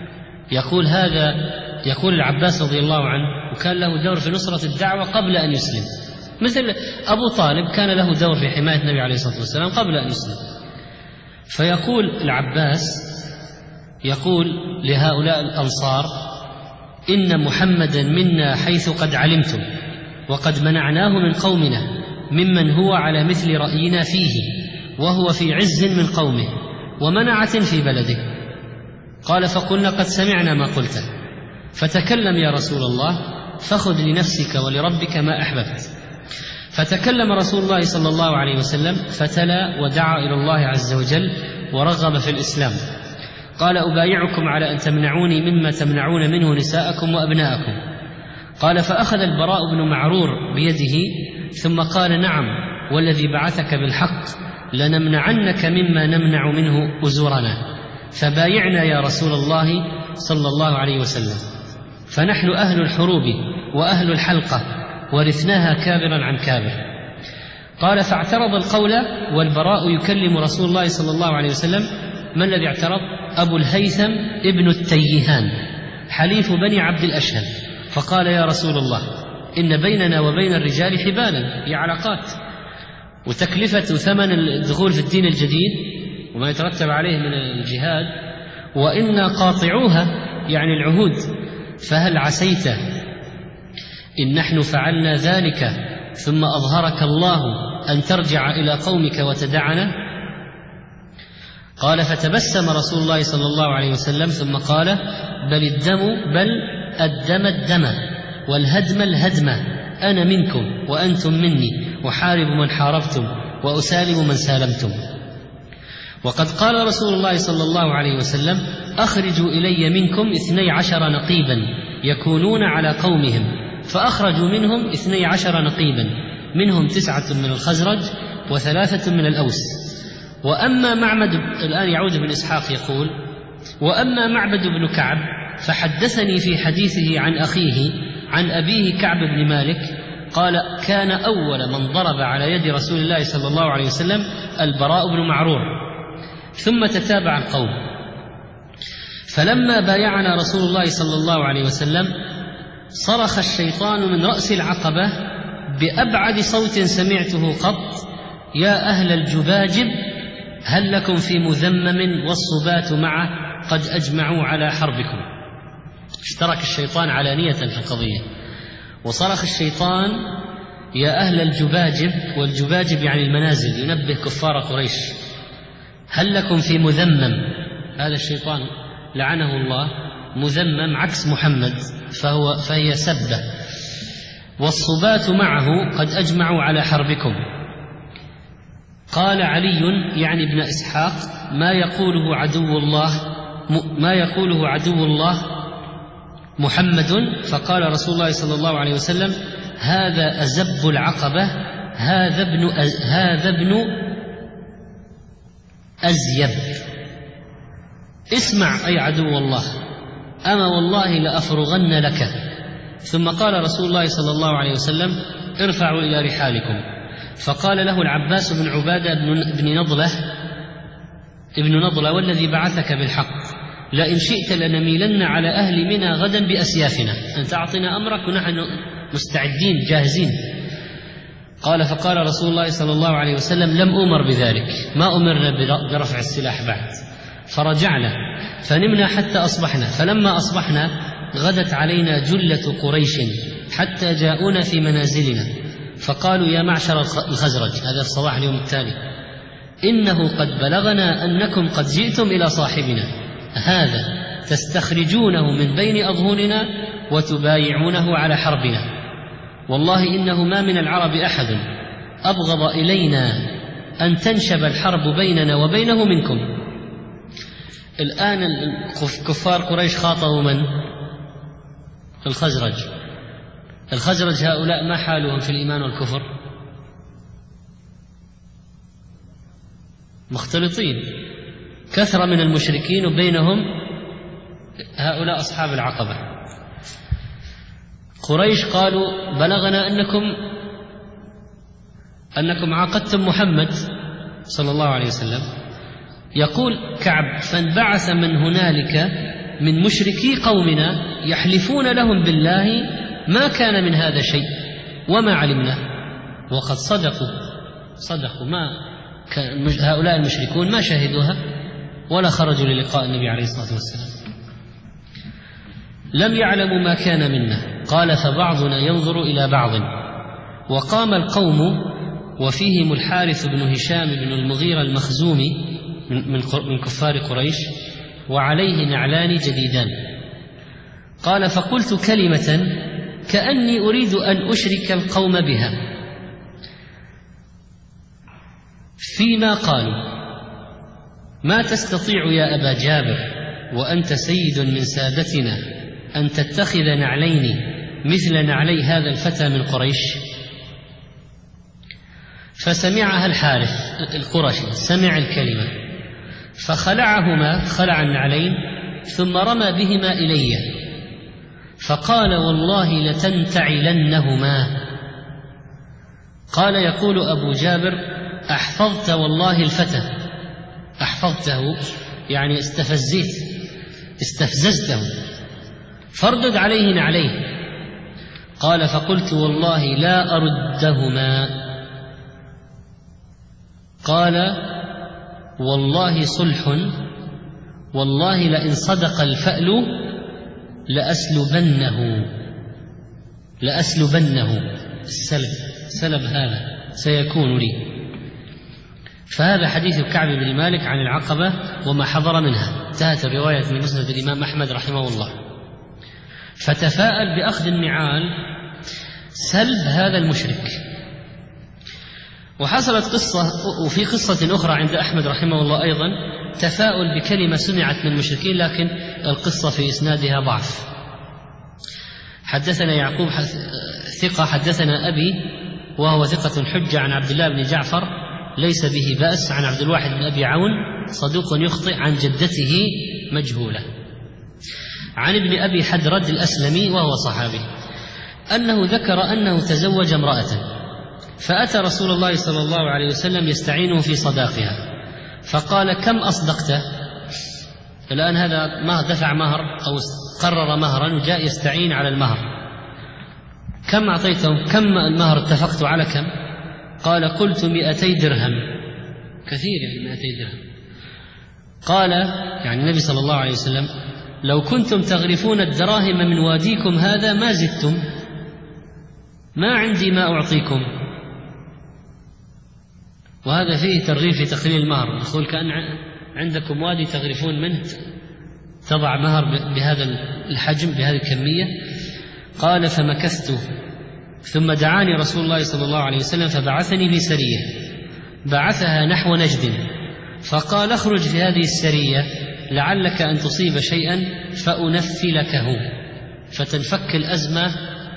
يقول العباس رضي الله عنه، وكان له دور في نصرة الدعوة قبل أن يسلم، مثل أبو طالب كان له دور في حماية النبي عليه الصلاة والسلام قبل أن يسلم. فيقول العباس يقول لهؤلاء الأنصار: إن محمدا منا حيث قد علمتم، وقد منعناه من قومنا ممن هو على مثل رأينا فيه، وهو في عز من قومه ومنعة في بلده. قال: فقلنا: قد سمعنا ما قلت، فتكلم يا رسول الله، فخذ لنفسك ولربك ما أحببت. فتكلم رسول الله صلى الله عليه وسلم فتلا ودعا إلى الله عز وجل ورغب في الإسلام. قال: أبايعكم على أن تمنعوني مما تمنعون منه نساءكم وأبناءكم. قال: فأخذ البراء بن معرور بيده ثم قال: نعم والذي بعثك بالحق، لنمنعنك مما نمنع منه أزورنا، فبايعنا يا رسول الله صلى الله عليه وسلم، فنحن أهل الحروب وأهل الحلقة، ورثناها كابرا عن كابر. قال: فاعترض القول والبراء يكلم رسول الله صلى الله عليه وسلم. ما الذي اعترض؟ أبو الهيثم ابن التيهان حليف بني عبد الأشهل، فقال: يا رسول الله، إن بيننا وبين الرجال حبالا، هي علاقات، وتكلفة ثمن الدخول في الدين الجديد وما يترتب عليه من الجهاد، وإنا قاطعوها يعني العهود، فهل عسيت إن نحن فعلنا ذلك ثم أظهرك الله أن ترجع إلى قومك وتدعنا؟ قال: فتبسم رسول الله صلى الله عليه وسلم ثم قال: بل الدم الدم والهدم الهدم، أنا منكم وأنتم مني، وحارب من حاربتم وأسالم من سالمتم. وقد قال رسول الله صلى الله عليه وسلم: أخرجوا إلي منكم 12 نقيبا يكونون على قومهم، فأخرجوا منهم 12 نقيبا، منهم 9 من الخزرج و3 من الأوس. وأما معبد، الآن يعود بن إسحاق يقول: وأما معبد بن كعب فحدثني في حديثه عن أخيه عن أبيه كعب بن مالك قال: كان أول من ضرب على يد رسول الله صلى الله عليه وسلم البراء بن معرور، ثم تتابع القوم. فلما بايعنا رسول الله صلى الله عليه وسلم صرخ الشيطان من رأس العقبة بأبعد صوت سمعته قط: يا أهل الجباجب، هل لكم في مذمم والصبات معه قد أجمعوا على حربكم. اشترك الشيطان علانية في القضية، وصرخ الشيطان: يا أهل الجباجب، والجباجب يعني المنازل، ينبه كفار قريش، هل لكم في مذمم. هذا الشيطان لعنه الله، مذمم عكس محمد فهي سبة. والصبات معه قد أجمعوا على حربكم. قال علي يعني ابن إسحاق: ما يقوله عدو الله محمد. فقال رسول الله صلى الله عليه وسلم: هذا أزب العقبة، هذا ابن أزيب. اسمع أي عدو الله، أما والله لأفرغن لك. ثم قال رسول الله صلى الله عليه وسلم: ارفعوا إلى رحالكم. فقال له العباس بن عبادة ابن نضلة والذي بعثك بالحق لئن شئت لنميلن على أهل منى غدا بأسيافنا، أنت أعطنا أمرك ونحن مستعدين جاهزين. قال: فقال رسول الله صلى الله عليه وسلم: لم أمر بذلك، ما أمرنا برفع السلاح بعد. فرجعنا فنمنا حتى أصبحنا، فلما أصبحنا غدت علينا جلة قريش حتى جاءونا في منازلنا، فقالوا: يا معشر الخزرج، هذا الصباح اليوم التالي، إنه قد بلغنا أنكم قد جئتم إلى صاحبنا هذا تستخرجونه من بين أظهرنا وتبايعونه على حربنا، والله إنه ما من العرب أحد أبغض إلينا أن تنشب الحرب بيننا وبينه منكم. الآن كفار قريش خاطبوا من؟ الخزرج هؤلاء ما حالهم في الإيمان والكفر؟ مختلطين، كثرة من المشركين وبينهم هؤلاء أصحاب العقبة. قريش قالوا: بلغنا أنكم عاقدتم محمد صلى الله عليه وسلم. يقول كعب: فانبعث من هنالك من مشركي قومنا يحلفون لهم بالله ما كان من هذا شيء وما علمنا، وقد صدقوا ما هؤلاء المشركون ما شهدوها ولا خرجوا للقاء النبي عليه الصلاة والسلام، لم يعلموا ما كان منا. قال: فبعضنا ينظر إلى بعض. وقام القوم وفيهم الحارث بن هشام بن المغيرة المخزومي من كفار قريش، وعليه نعلان جديدان. قال: فقلت كلمة كأني أريد أن أشرك القوم بها، فيما قالوا: ما تستطيع يا أبا جابر وأنت سيد من سادتنا أن تتخذ نعلين مثل نعلي هذا الفتى من قريش؟ فسمعها الحارث القرشي، سمع الكلمة خلع النعلين ثم رمى بهما إلي، فقال: والله لتنتعلنهما. قال يقول أبو جابر: أحفظت والله الفتى، أحفظته يعني استفززته، فاردد عليه نعليه. قال: فقلت: والله لا أردهما. قال: والله صلح، والله لئن صدق الفأل لأسلبنه السلب هذا سيكون لي. فهذا حديث كعب بن مالك عن العقبة وما حضر منها، انتهت الرواية من مسند الإمام أحمد رحمه الله. فتفاءل بأخذ النعال سلب هذا المشرك. وحصلت قصة، وفي قصة أخرى عند أحمد رحمه الله أيضا تفاؤل بكلمة سمعت من المشركين، لكن القصة في إسنادها ضعف. حدثنا يعقوب ثقة، حدثنا أبي وهو ثقة حجة عن عبد الله بن جعفر ليس به بأس، عن عبد الواحد بن أبي عون صدوق يخطئ، عن جدته مجهولة، عن ابن أبي حدرد الأسلمي وهو صحابي أنه ذكر أنه تزوج امرأة، فأتى رسول الله صلى الله عليه وسلم يستعينه في صداقها، فقال: كم أصدقته؟ الآن هذا ما دفع مهر أو قرر مهرا وجاء يستعين على المهر، كم أعطيته؟ كم المهر اتفقت على كم؟ قال: قلت 200 درهم. كثير يعني 200 درهم. قال يعني النبي صلى الله عليه وسلم: لو كنتم تغرفون الدراهم من واديكم هذا ما زدتم، ما عندي ما أعطيكم. وهذا فيه ترغيب في تقليل المهر، يقول كأن عندكم وادي تغرفون منه تضع مهر بهذا الحجم بهذه الكمية. قال: فمكثت، ثم دعاني رسول الله صلى الله عليه وسلم فبعثني في سرية بعثها نحو نجد، فقال: اخرج في هذه السرية لعلك أن تصيب شيئا فأنفلكه، فتنفك الأزمة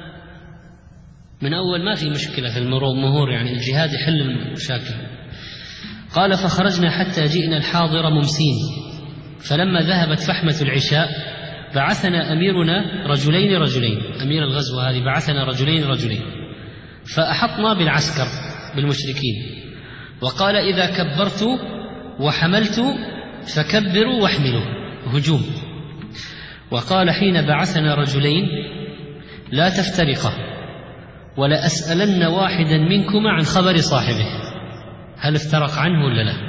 من أول، ما في مشكلة في المهور، يعني الجهاد يحل المشاكل. قال: فخرجنا حتى جئنا الحاضر ممسين، فلما ذهبت فحمة العشاء بعثنا أميرنا رجلين، أمير الغزوة هذه بعثنا رجلين، فأحطنا بالعسكر بالمشركين، وقال إذا كبرت وحملت فكبروا واحملوا، هجوم. وقال حين بعثنا رجلين لا تفترقا ولا أسألن واحدا منكما عن خبر صاحبه، هل افترق عنه ولا لا،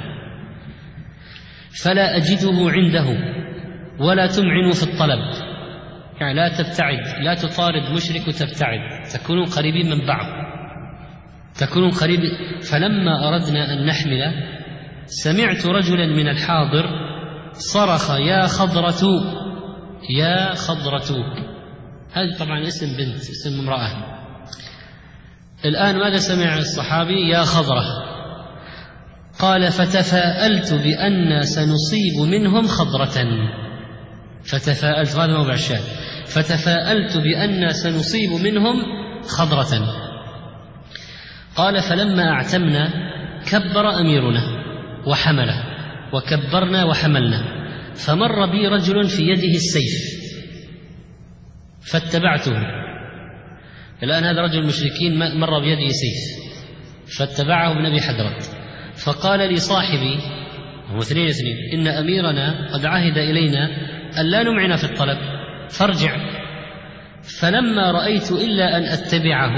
فلا أجده عنده ولا تمعنوا في الطلب، يعني لا تبتعد، لا تطارد مشرك وتبتعد، تكونوا قريبين من بعض، تكونوا قريبين. فلما أردنا أن نحمل سمعت رجلا من الحاضر صرخ يا خضرة يا خضرة، هذا طبعا اسم بنت، اسم امرأة. الآن ماذا سمع الصحابي؟ يا خضرة. قال فتفاءلت بأن سنصيب منهم خضرة، فتفاءلت، هذا موضع الشاهد، فتفاءلت بأن سنصيب منهم خضرة. قال فلما اعتمنا كبر أميرنا وحمله، وكبرنا وحملنا، فمر بي رجل في يده السيف فاتبعته. الآن هذا رجل المشركين مر بيده سيف فاتبعه ابن أبي حدرة، فقال لي صاحبي، هم اثنين، إن أميرنا قد عهد إلينا أن لا نمعن في الطلب فارجع. فلما رأيت إلا أن أتبعه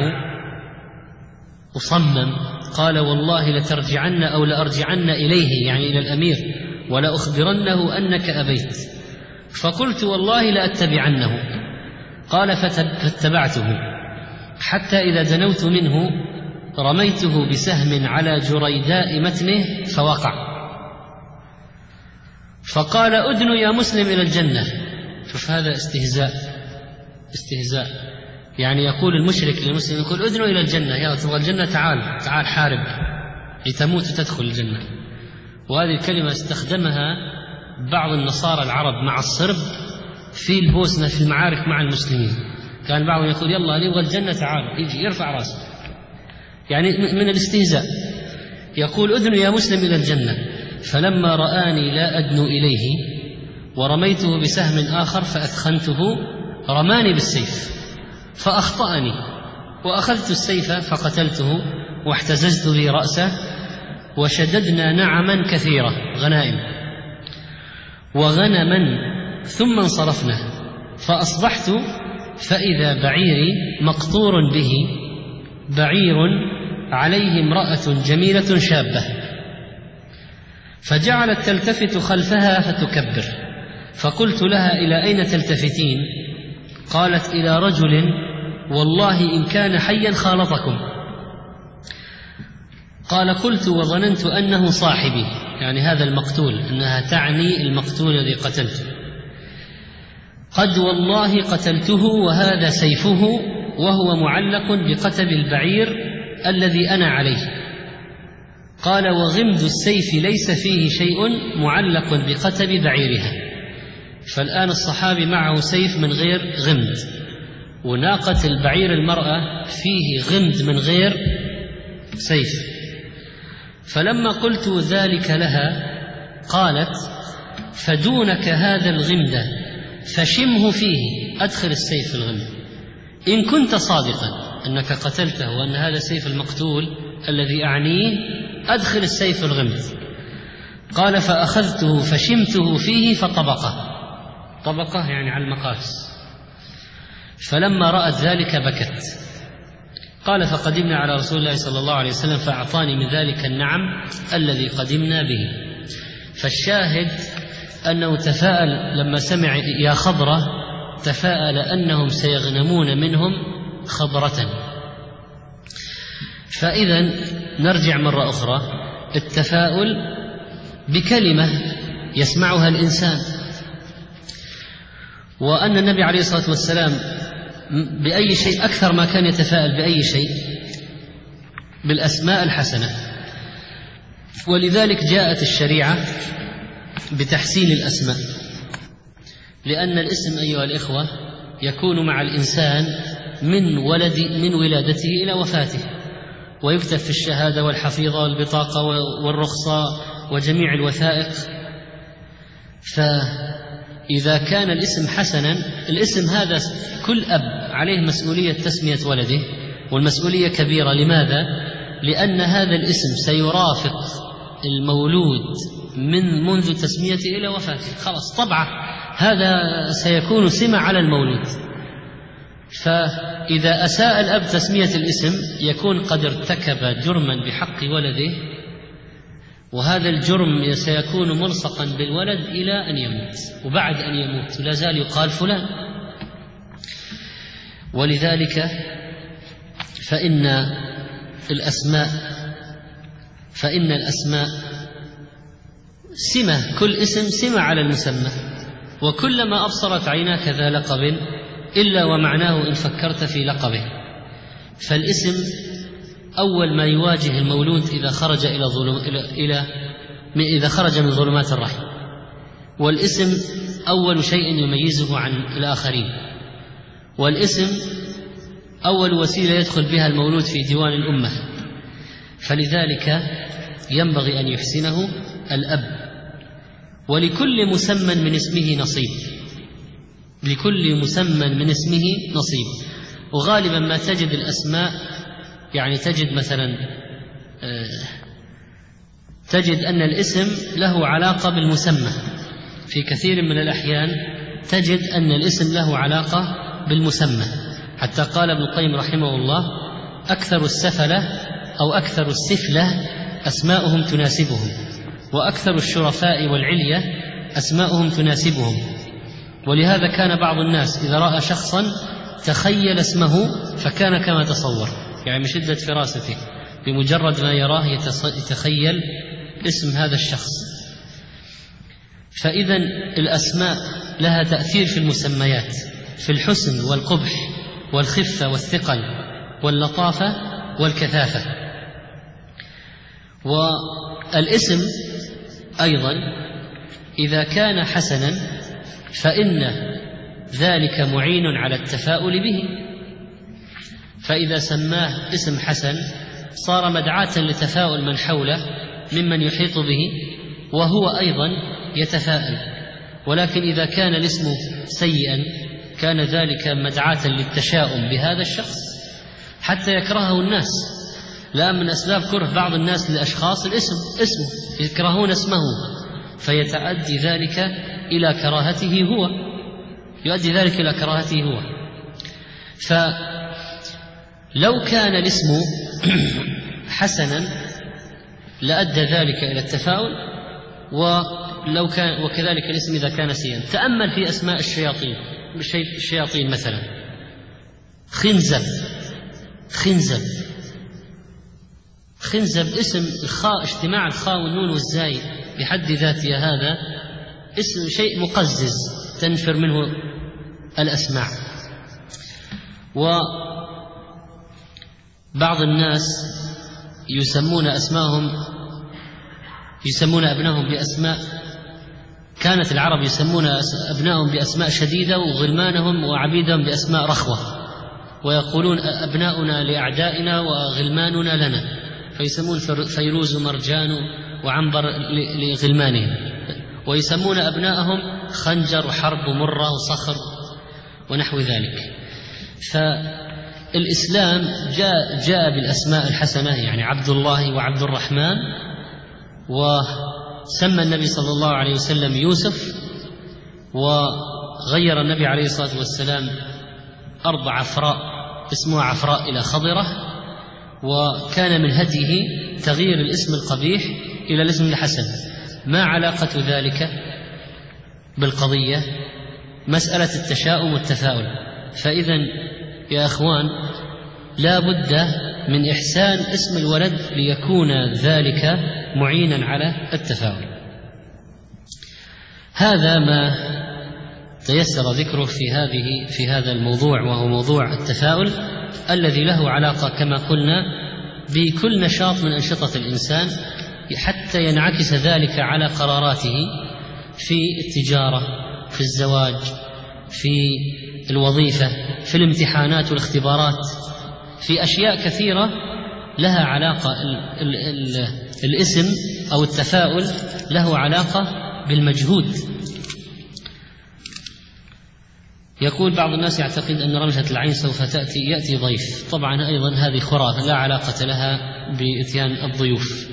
أصمم، قال والله لترجعن أو لأرجعن إليه، يعني إلى الأمير، ولا أخبرنه أنك أبيت. فقلت والله لأتبعنه. قال فاتبعته حتى إذا دنوت منه رميته بسهم على جريداء متنه فوقع، فقال أدن يا مسلم إلى الجنة. شوف هذا استهزاء، يعني يقول المشرك للمسلم، يقول أدن إلى الجنة، يا تبغى الجنة تعال حارب لتموت وتدخل الجنة. وهذه الكلمة استخدمها بعض النصارى العرب مع الصرب في البوسنة في المعارك مع المسلمين، كان بعضهم يقول يلا نبغى الجنة تعال، يجي يرفع راسه، يعني من الاستهزاء. يقول أدن يا مسلم إلى الجنة. فلما رآني لا أدنو إليه ورميته بسهم آخر فأثخنته رماني بالسيف فأخطأني، وأخذت السيف فقتلته واحتززت به رأسه، وشددنا نعما كثيرة غنائم وغنما، ثم انصرفنا، فأصبحت فإذا بعيري مقطور به، بعير عليه امرأة جميلة شابة، فجعلت تلتفت خلفها فتكبر، فقلت لها إلى أين تلتفتين؟ قالت إلى رجل والله إن كان حيا خالطكم. قال قلت وظننت أنه صاحبي، يعني هذا المقتول، أنها تعني المقتول الذي قتلته. قد والله قتلته وهذا سيفه وهو معلق بقتب البعير الذي أنا عليه. قال وغمد السيف ليس فيه شيء معلق بقتب بعيرها. فالآن الصحابي معه سيف من غير غمد، وناقة البعير المرأة فيه غمد من غير سيف. فلما قلت ذلك لها قالت فدونك هذا الغمد فشمه فيه، أدخل السيف في الغمد، إن كنت صادقا أنك قتلته وأن هذا سيف المقتول الذي أعنيه، أدخل السيف في الغمد. قال فأخذته فشمته فيه فطبقه، طبقه يعني على المقاس. فلما رأت ذلك بكت. قال فقدمنا على رسول الله صلى الله عليه وسلم فأعطاني من ذلك النعم الذي قدمنا به. فالشاهد أنه تفاءل لما سمع يا خضرة، تفاءل أنهم سيغنمون منهم خضرة. فإذا نرجع مرة أخرى، التفاؤل بكلمة يسمعها الإنسان، وأن النبي عليه الصلاة والسلام بأي شيء أكثر ما كان يتفاءل بأي شيء بالأسماء الحسنة. ولذلك جاءت الشريعة بتحسين الأسماء، لأن الاسم أيها الإخوة يكون مع الإنسان من ولادته إلى وفاته، ويكتب في الشهادة والحفيظة والبطاقة والرخصة وجميع الوثائق. إذا كان الاسم حسنا، الاسم هذا كل أب عليه مسؤولية تسمية ولده، والمسؤولية كبيرة. لماذا؟ لأن هذا الاسم سيرافق المولود منذ تسميته إلى وفاته، خلاص طبعا هذا سيكون سمة على المولود. فإذا أساء الأب تسمية الاسم يكون قد ارتكب جرما بحق ولده، وهذا الجرم سيكون ملصقا بالولد إلى أن يموت، وبعد أن يموت لا زال يقال فلان. ولذلك فإن الأسماء سمة، كل اسم سمة على المسمى، وكلما أبصرت عيناك ذا لقب إلا ومعناه إن فكرت في لقبه. فالاسم أول ما يواجه المولود إذا خرج من ظلمات الرحم، والاسم أول شيء يميزه عن الآخرين، والاسم أول وسيلة يدخل بها المولود في ديوان الأمة. فلذلك ينبغي أن يحسنه الأب. ولكل مسمى من اسمه نصيب، لكل مسمى من اسمه نصيب. وغالبا ما تجد الأسماء، يعني تجد مثلا تجد أن الاسم له علاقة بالمسمى، في كثير من الأحيان تجد أن الاسم له علاقة بالمسمى. حتى قال ابن القيم رحمه الله: أكثر السفلة أو أكثر السفلة أسماؤهم تناسبهم، وأكثر الشرفاء والعلية أسماؤهم تناسبهم. ولهذا كان بعض الناس إذا رأى شخصا تخيل اسمه فكان كما تصور، يعني من شدة فراسته بمجرد ما يراه يتخيل اسم هذا الشخص. فإذا الأسماء لها تأثير في المسميات، في الحسن والقبح والخفة والثقل واللطافة والكثافة. والاسم أيضا إذا كان حسنا فإن ذلك معين على التفاؤل به، فإذا سماه اسم حسن صار مدعاة لتفاؤل من حوله ممن يحيط به، وهو أيضا يتفاءل. ولكن إذا كان الاسم سيئا كان ذلك مدعاة للتشاؤم بهذا الشخص حتى يكرهه الناس. لا من أسباب كره بعض الناس للأشخاص الاسم، اسمه يكرهون اسمه، فيتأدي ذلك إلى كراهته هو، يؤدي ذلك إلى كراهته هو. فلو كان الاسم حسنا لأدى ذلك إلى التفاؤل، وكذلك الاسم إذا كان سيئا. تأمل في أسماء الشياطين مثلا: خنزب اسم الخاء، اجتماع الخاء والنون والزاي بحد ذاتها هذا اسم شيء مقزز تنفر منه الأسماع. وبعض الناس يسمون أبنائهم بأسماء، كانت العرب يسمون أبنائهم بأسماء شديدة وغلمانهم وعبيدهم بأسماء رخوة، ويقولون أبناؤنا لأعدائنا وغلماننا لنا، فيسمون فيروز مرجان وعنبر لغلمانهم، ويسمون أبنائهم خنجر وحرب ومرة وصخر ونحو ذلك. فالإسلام جاء بالأسماء الحسنة، يعني عبد الله وعبد الرحمن. وسمى النبي صلى الله عليه وسلم يوسف، وغير النبي عليه الصلاة والسلام أرض عفراء اسمها عفراء إلى خضرة، وكان من هديه تغيير الاسم القبيح إلى الاسم الحسن. ما علاقة ذلك بالقضية؟ مسألة التشاؤم والتفاؤل. فإذا يا أخوان لا بد من إحسان اسم الولد ليكون ذلك معينا على التفاؤل. هذا ما تيسر ذكره في هذا الموضوع، وهو موضوع التفاؤل الذي له علاقة كما قلنا بكل نشاط من أنشطة الإنسان، حتى ينعكس ذلك على قراراته في التجارة، في الزواج، في الوظيفة، في الامتحانات والاختبارات، في أشياء كثيرة لها علاقة. الاسم أو التفاؤل له علاقة بالمجهود. يقول بعض الناس يعتقد أن رمزة العين سوف يأتي ضيف. طبعا أيضا هذه خرافة لا علاقة لها بإتيان الضيوف.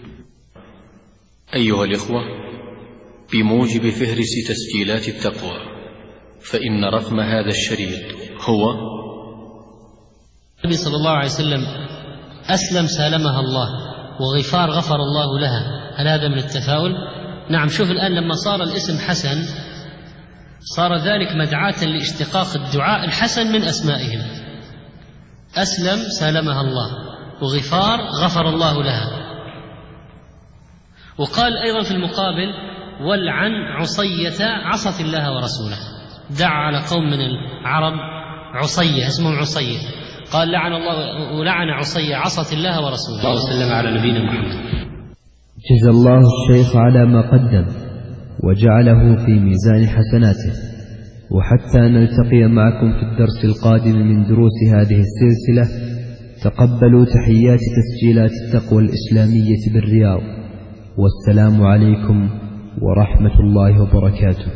أيها الإخوة، بموجب فهرس تسجيلات التقوى فإن رقم هذا الشريط هو: النبي صلى الله عليه وسلم أسلم سالمها الله، وغفار غفر الله لها. هل هذا من التفاؤل؟ نعم. شوف الآن لما صار الاسم حسن صار ذلك مدعاة لاشتقاق الدعاء الحسن من أسمائهم. أسلم سالمها الله، وغفار غفر الله لها. وقال أيضا في المقابل: والعن عصية عصت الله ورسوله. دعا على قوم من العرب عصية، اسمهم عصية، قال لعن الله ولعن عصية عصت الله ورسوله. الله وسلم على نبينا محمد. جزا الله الشيخ على ما قدم وجعله في ميزان حسناته. وحتى نلتقي معكم في الدرس القادم من دروس هذه السلسلة، تقبلوا تحيات تسجيلات التقوى الإسلامية بالرياض، والسلام عليكم ورحمة الله وبركاته.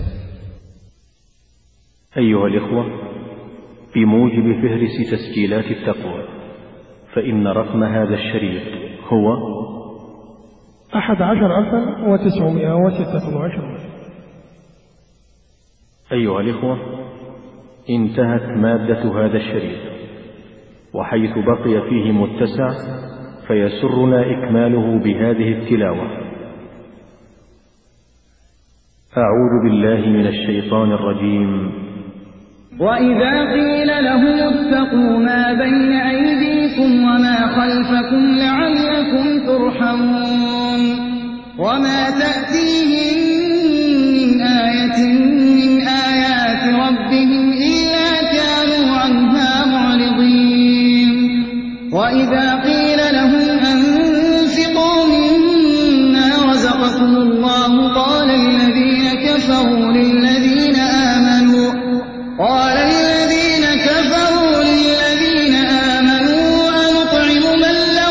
أيها الإخوة، بموجب فهرس تسجيلات التقوى فإن رقم هذا الشريط هو 11,926. أيها الإخوة، انتهت مادة هذا الشريط، وحيث بقي فيه متسع فيسرنا إكماله بهذه التلاوة: أعوذ بالله من الشيطان الرجيم. وإذا قيل لهم اتقوا ما بين أيديكم وما خلفكم لعلكم ترحمون وما تأتيهم من آية من آيات ربهم إلا كانوا عنها معرضين. وإذا قيل لهم أنفقوا مما رزقكم الله قال الذين كفروا للذين آمنوا أنطعم من لو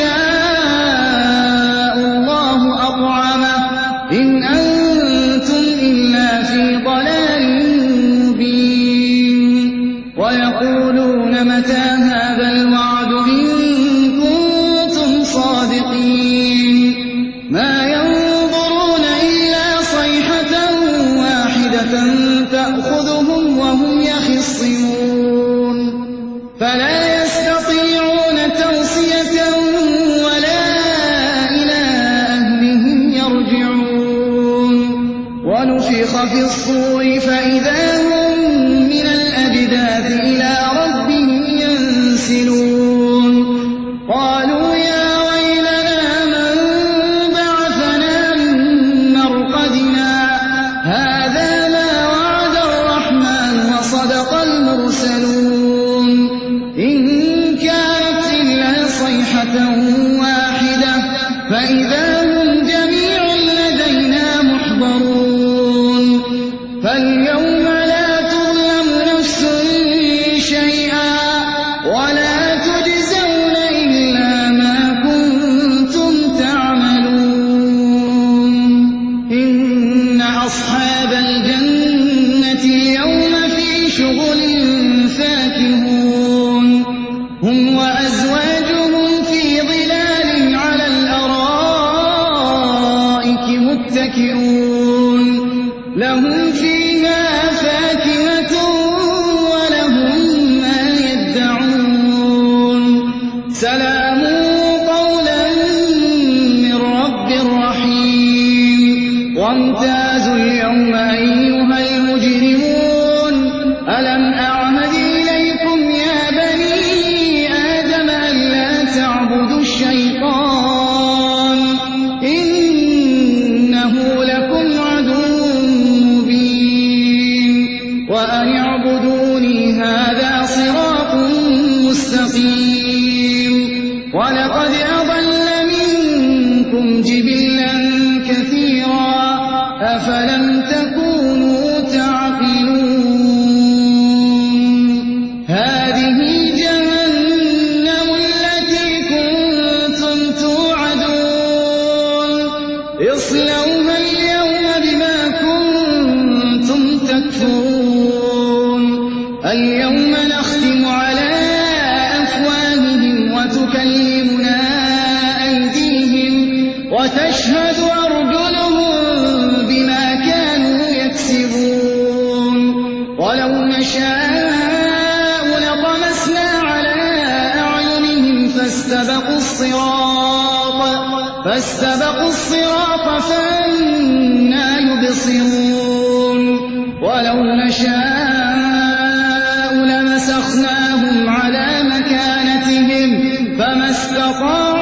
يشاء الله أطعمه إن أنتم إلا في ضلال مبين. ويقولون متى هذا الوعد إن كنتم صادقين. ما ينظرون إلا صيحة واحدة تأخذهم وهم يخصمون فلا يستطيعون توصية ولا إلى أهلهم يرجعون. ونفخ في الصور فإذا هم من الأجداث إلى ربهم ينسلون. قالوا يا ويلنا من بعثنا من مرقدنا هذا ما وعد الرحمن وصدق المرسلون إن كانت إلا صيحة واحدة فإذا هم جميع لدينا محضرون. فاليوم لا تظلم نفس شيئا ولا تجزون إلا ما كنتم تعملون. إن أصحاب الجنة اليوم في شغل فاكهون هم وأزواجهم في ظلال على الأرائك متكئون لهم فيها فاكهة ولهم ما يدعون. سلام قولا من رب رحيم. وامتازوا اليوم أيها المجرمون ألم أعهد إليكم يا بني آدم ألا تعبدوا الشيطان إنه لكم عدو مبين. وأن اعبدوني هذا صراط مستقيم. ولقد أضل منكم جبلا كثيرا أفلم تكونوا تعقلون. هذه جهنم التي كنتم توعدون اصلوها اليوم بما كنتم تكفرون. اليوم نختم على أفواههم وتكلمنا أيديهم وتشهد أرجلهم بما كانوا يكسبون ولو نشاء لطمسنا على أعينهم فاستبقوا الصراط فأنى يبصرون ولو نشاء لمسخناهم على مكانتهم فما استطاعوا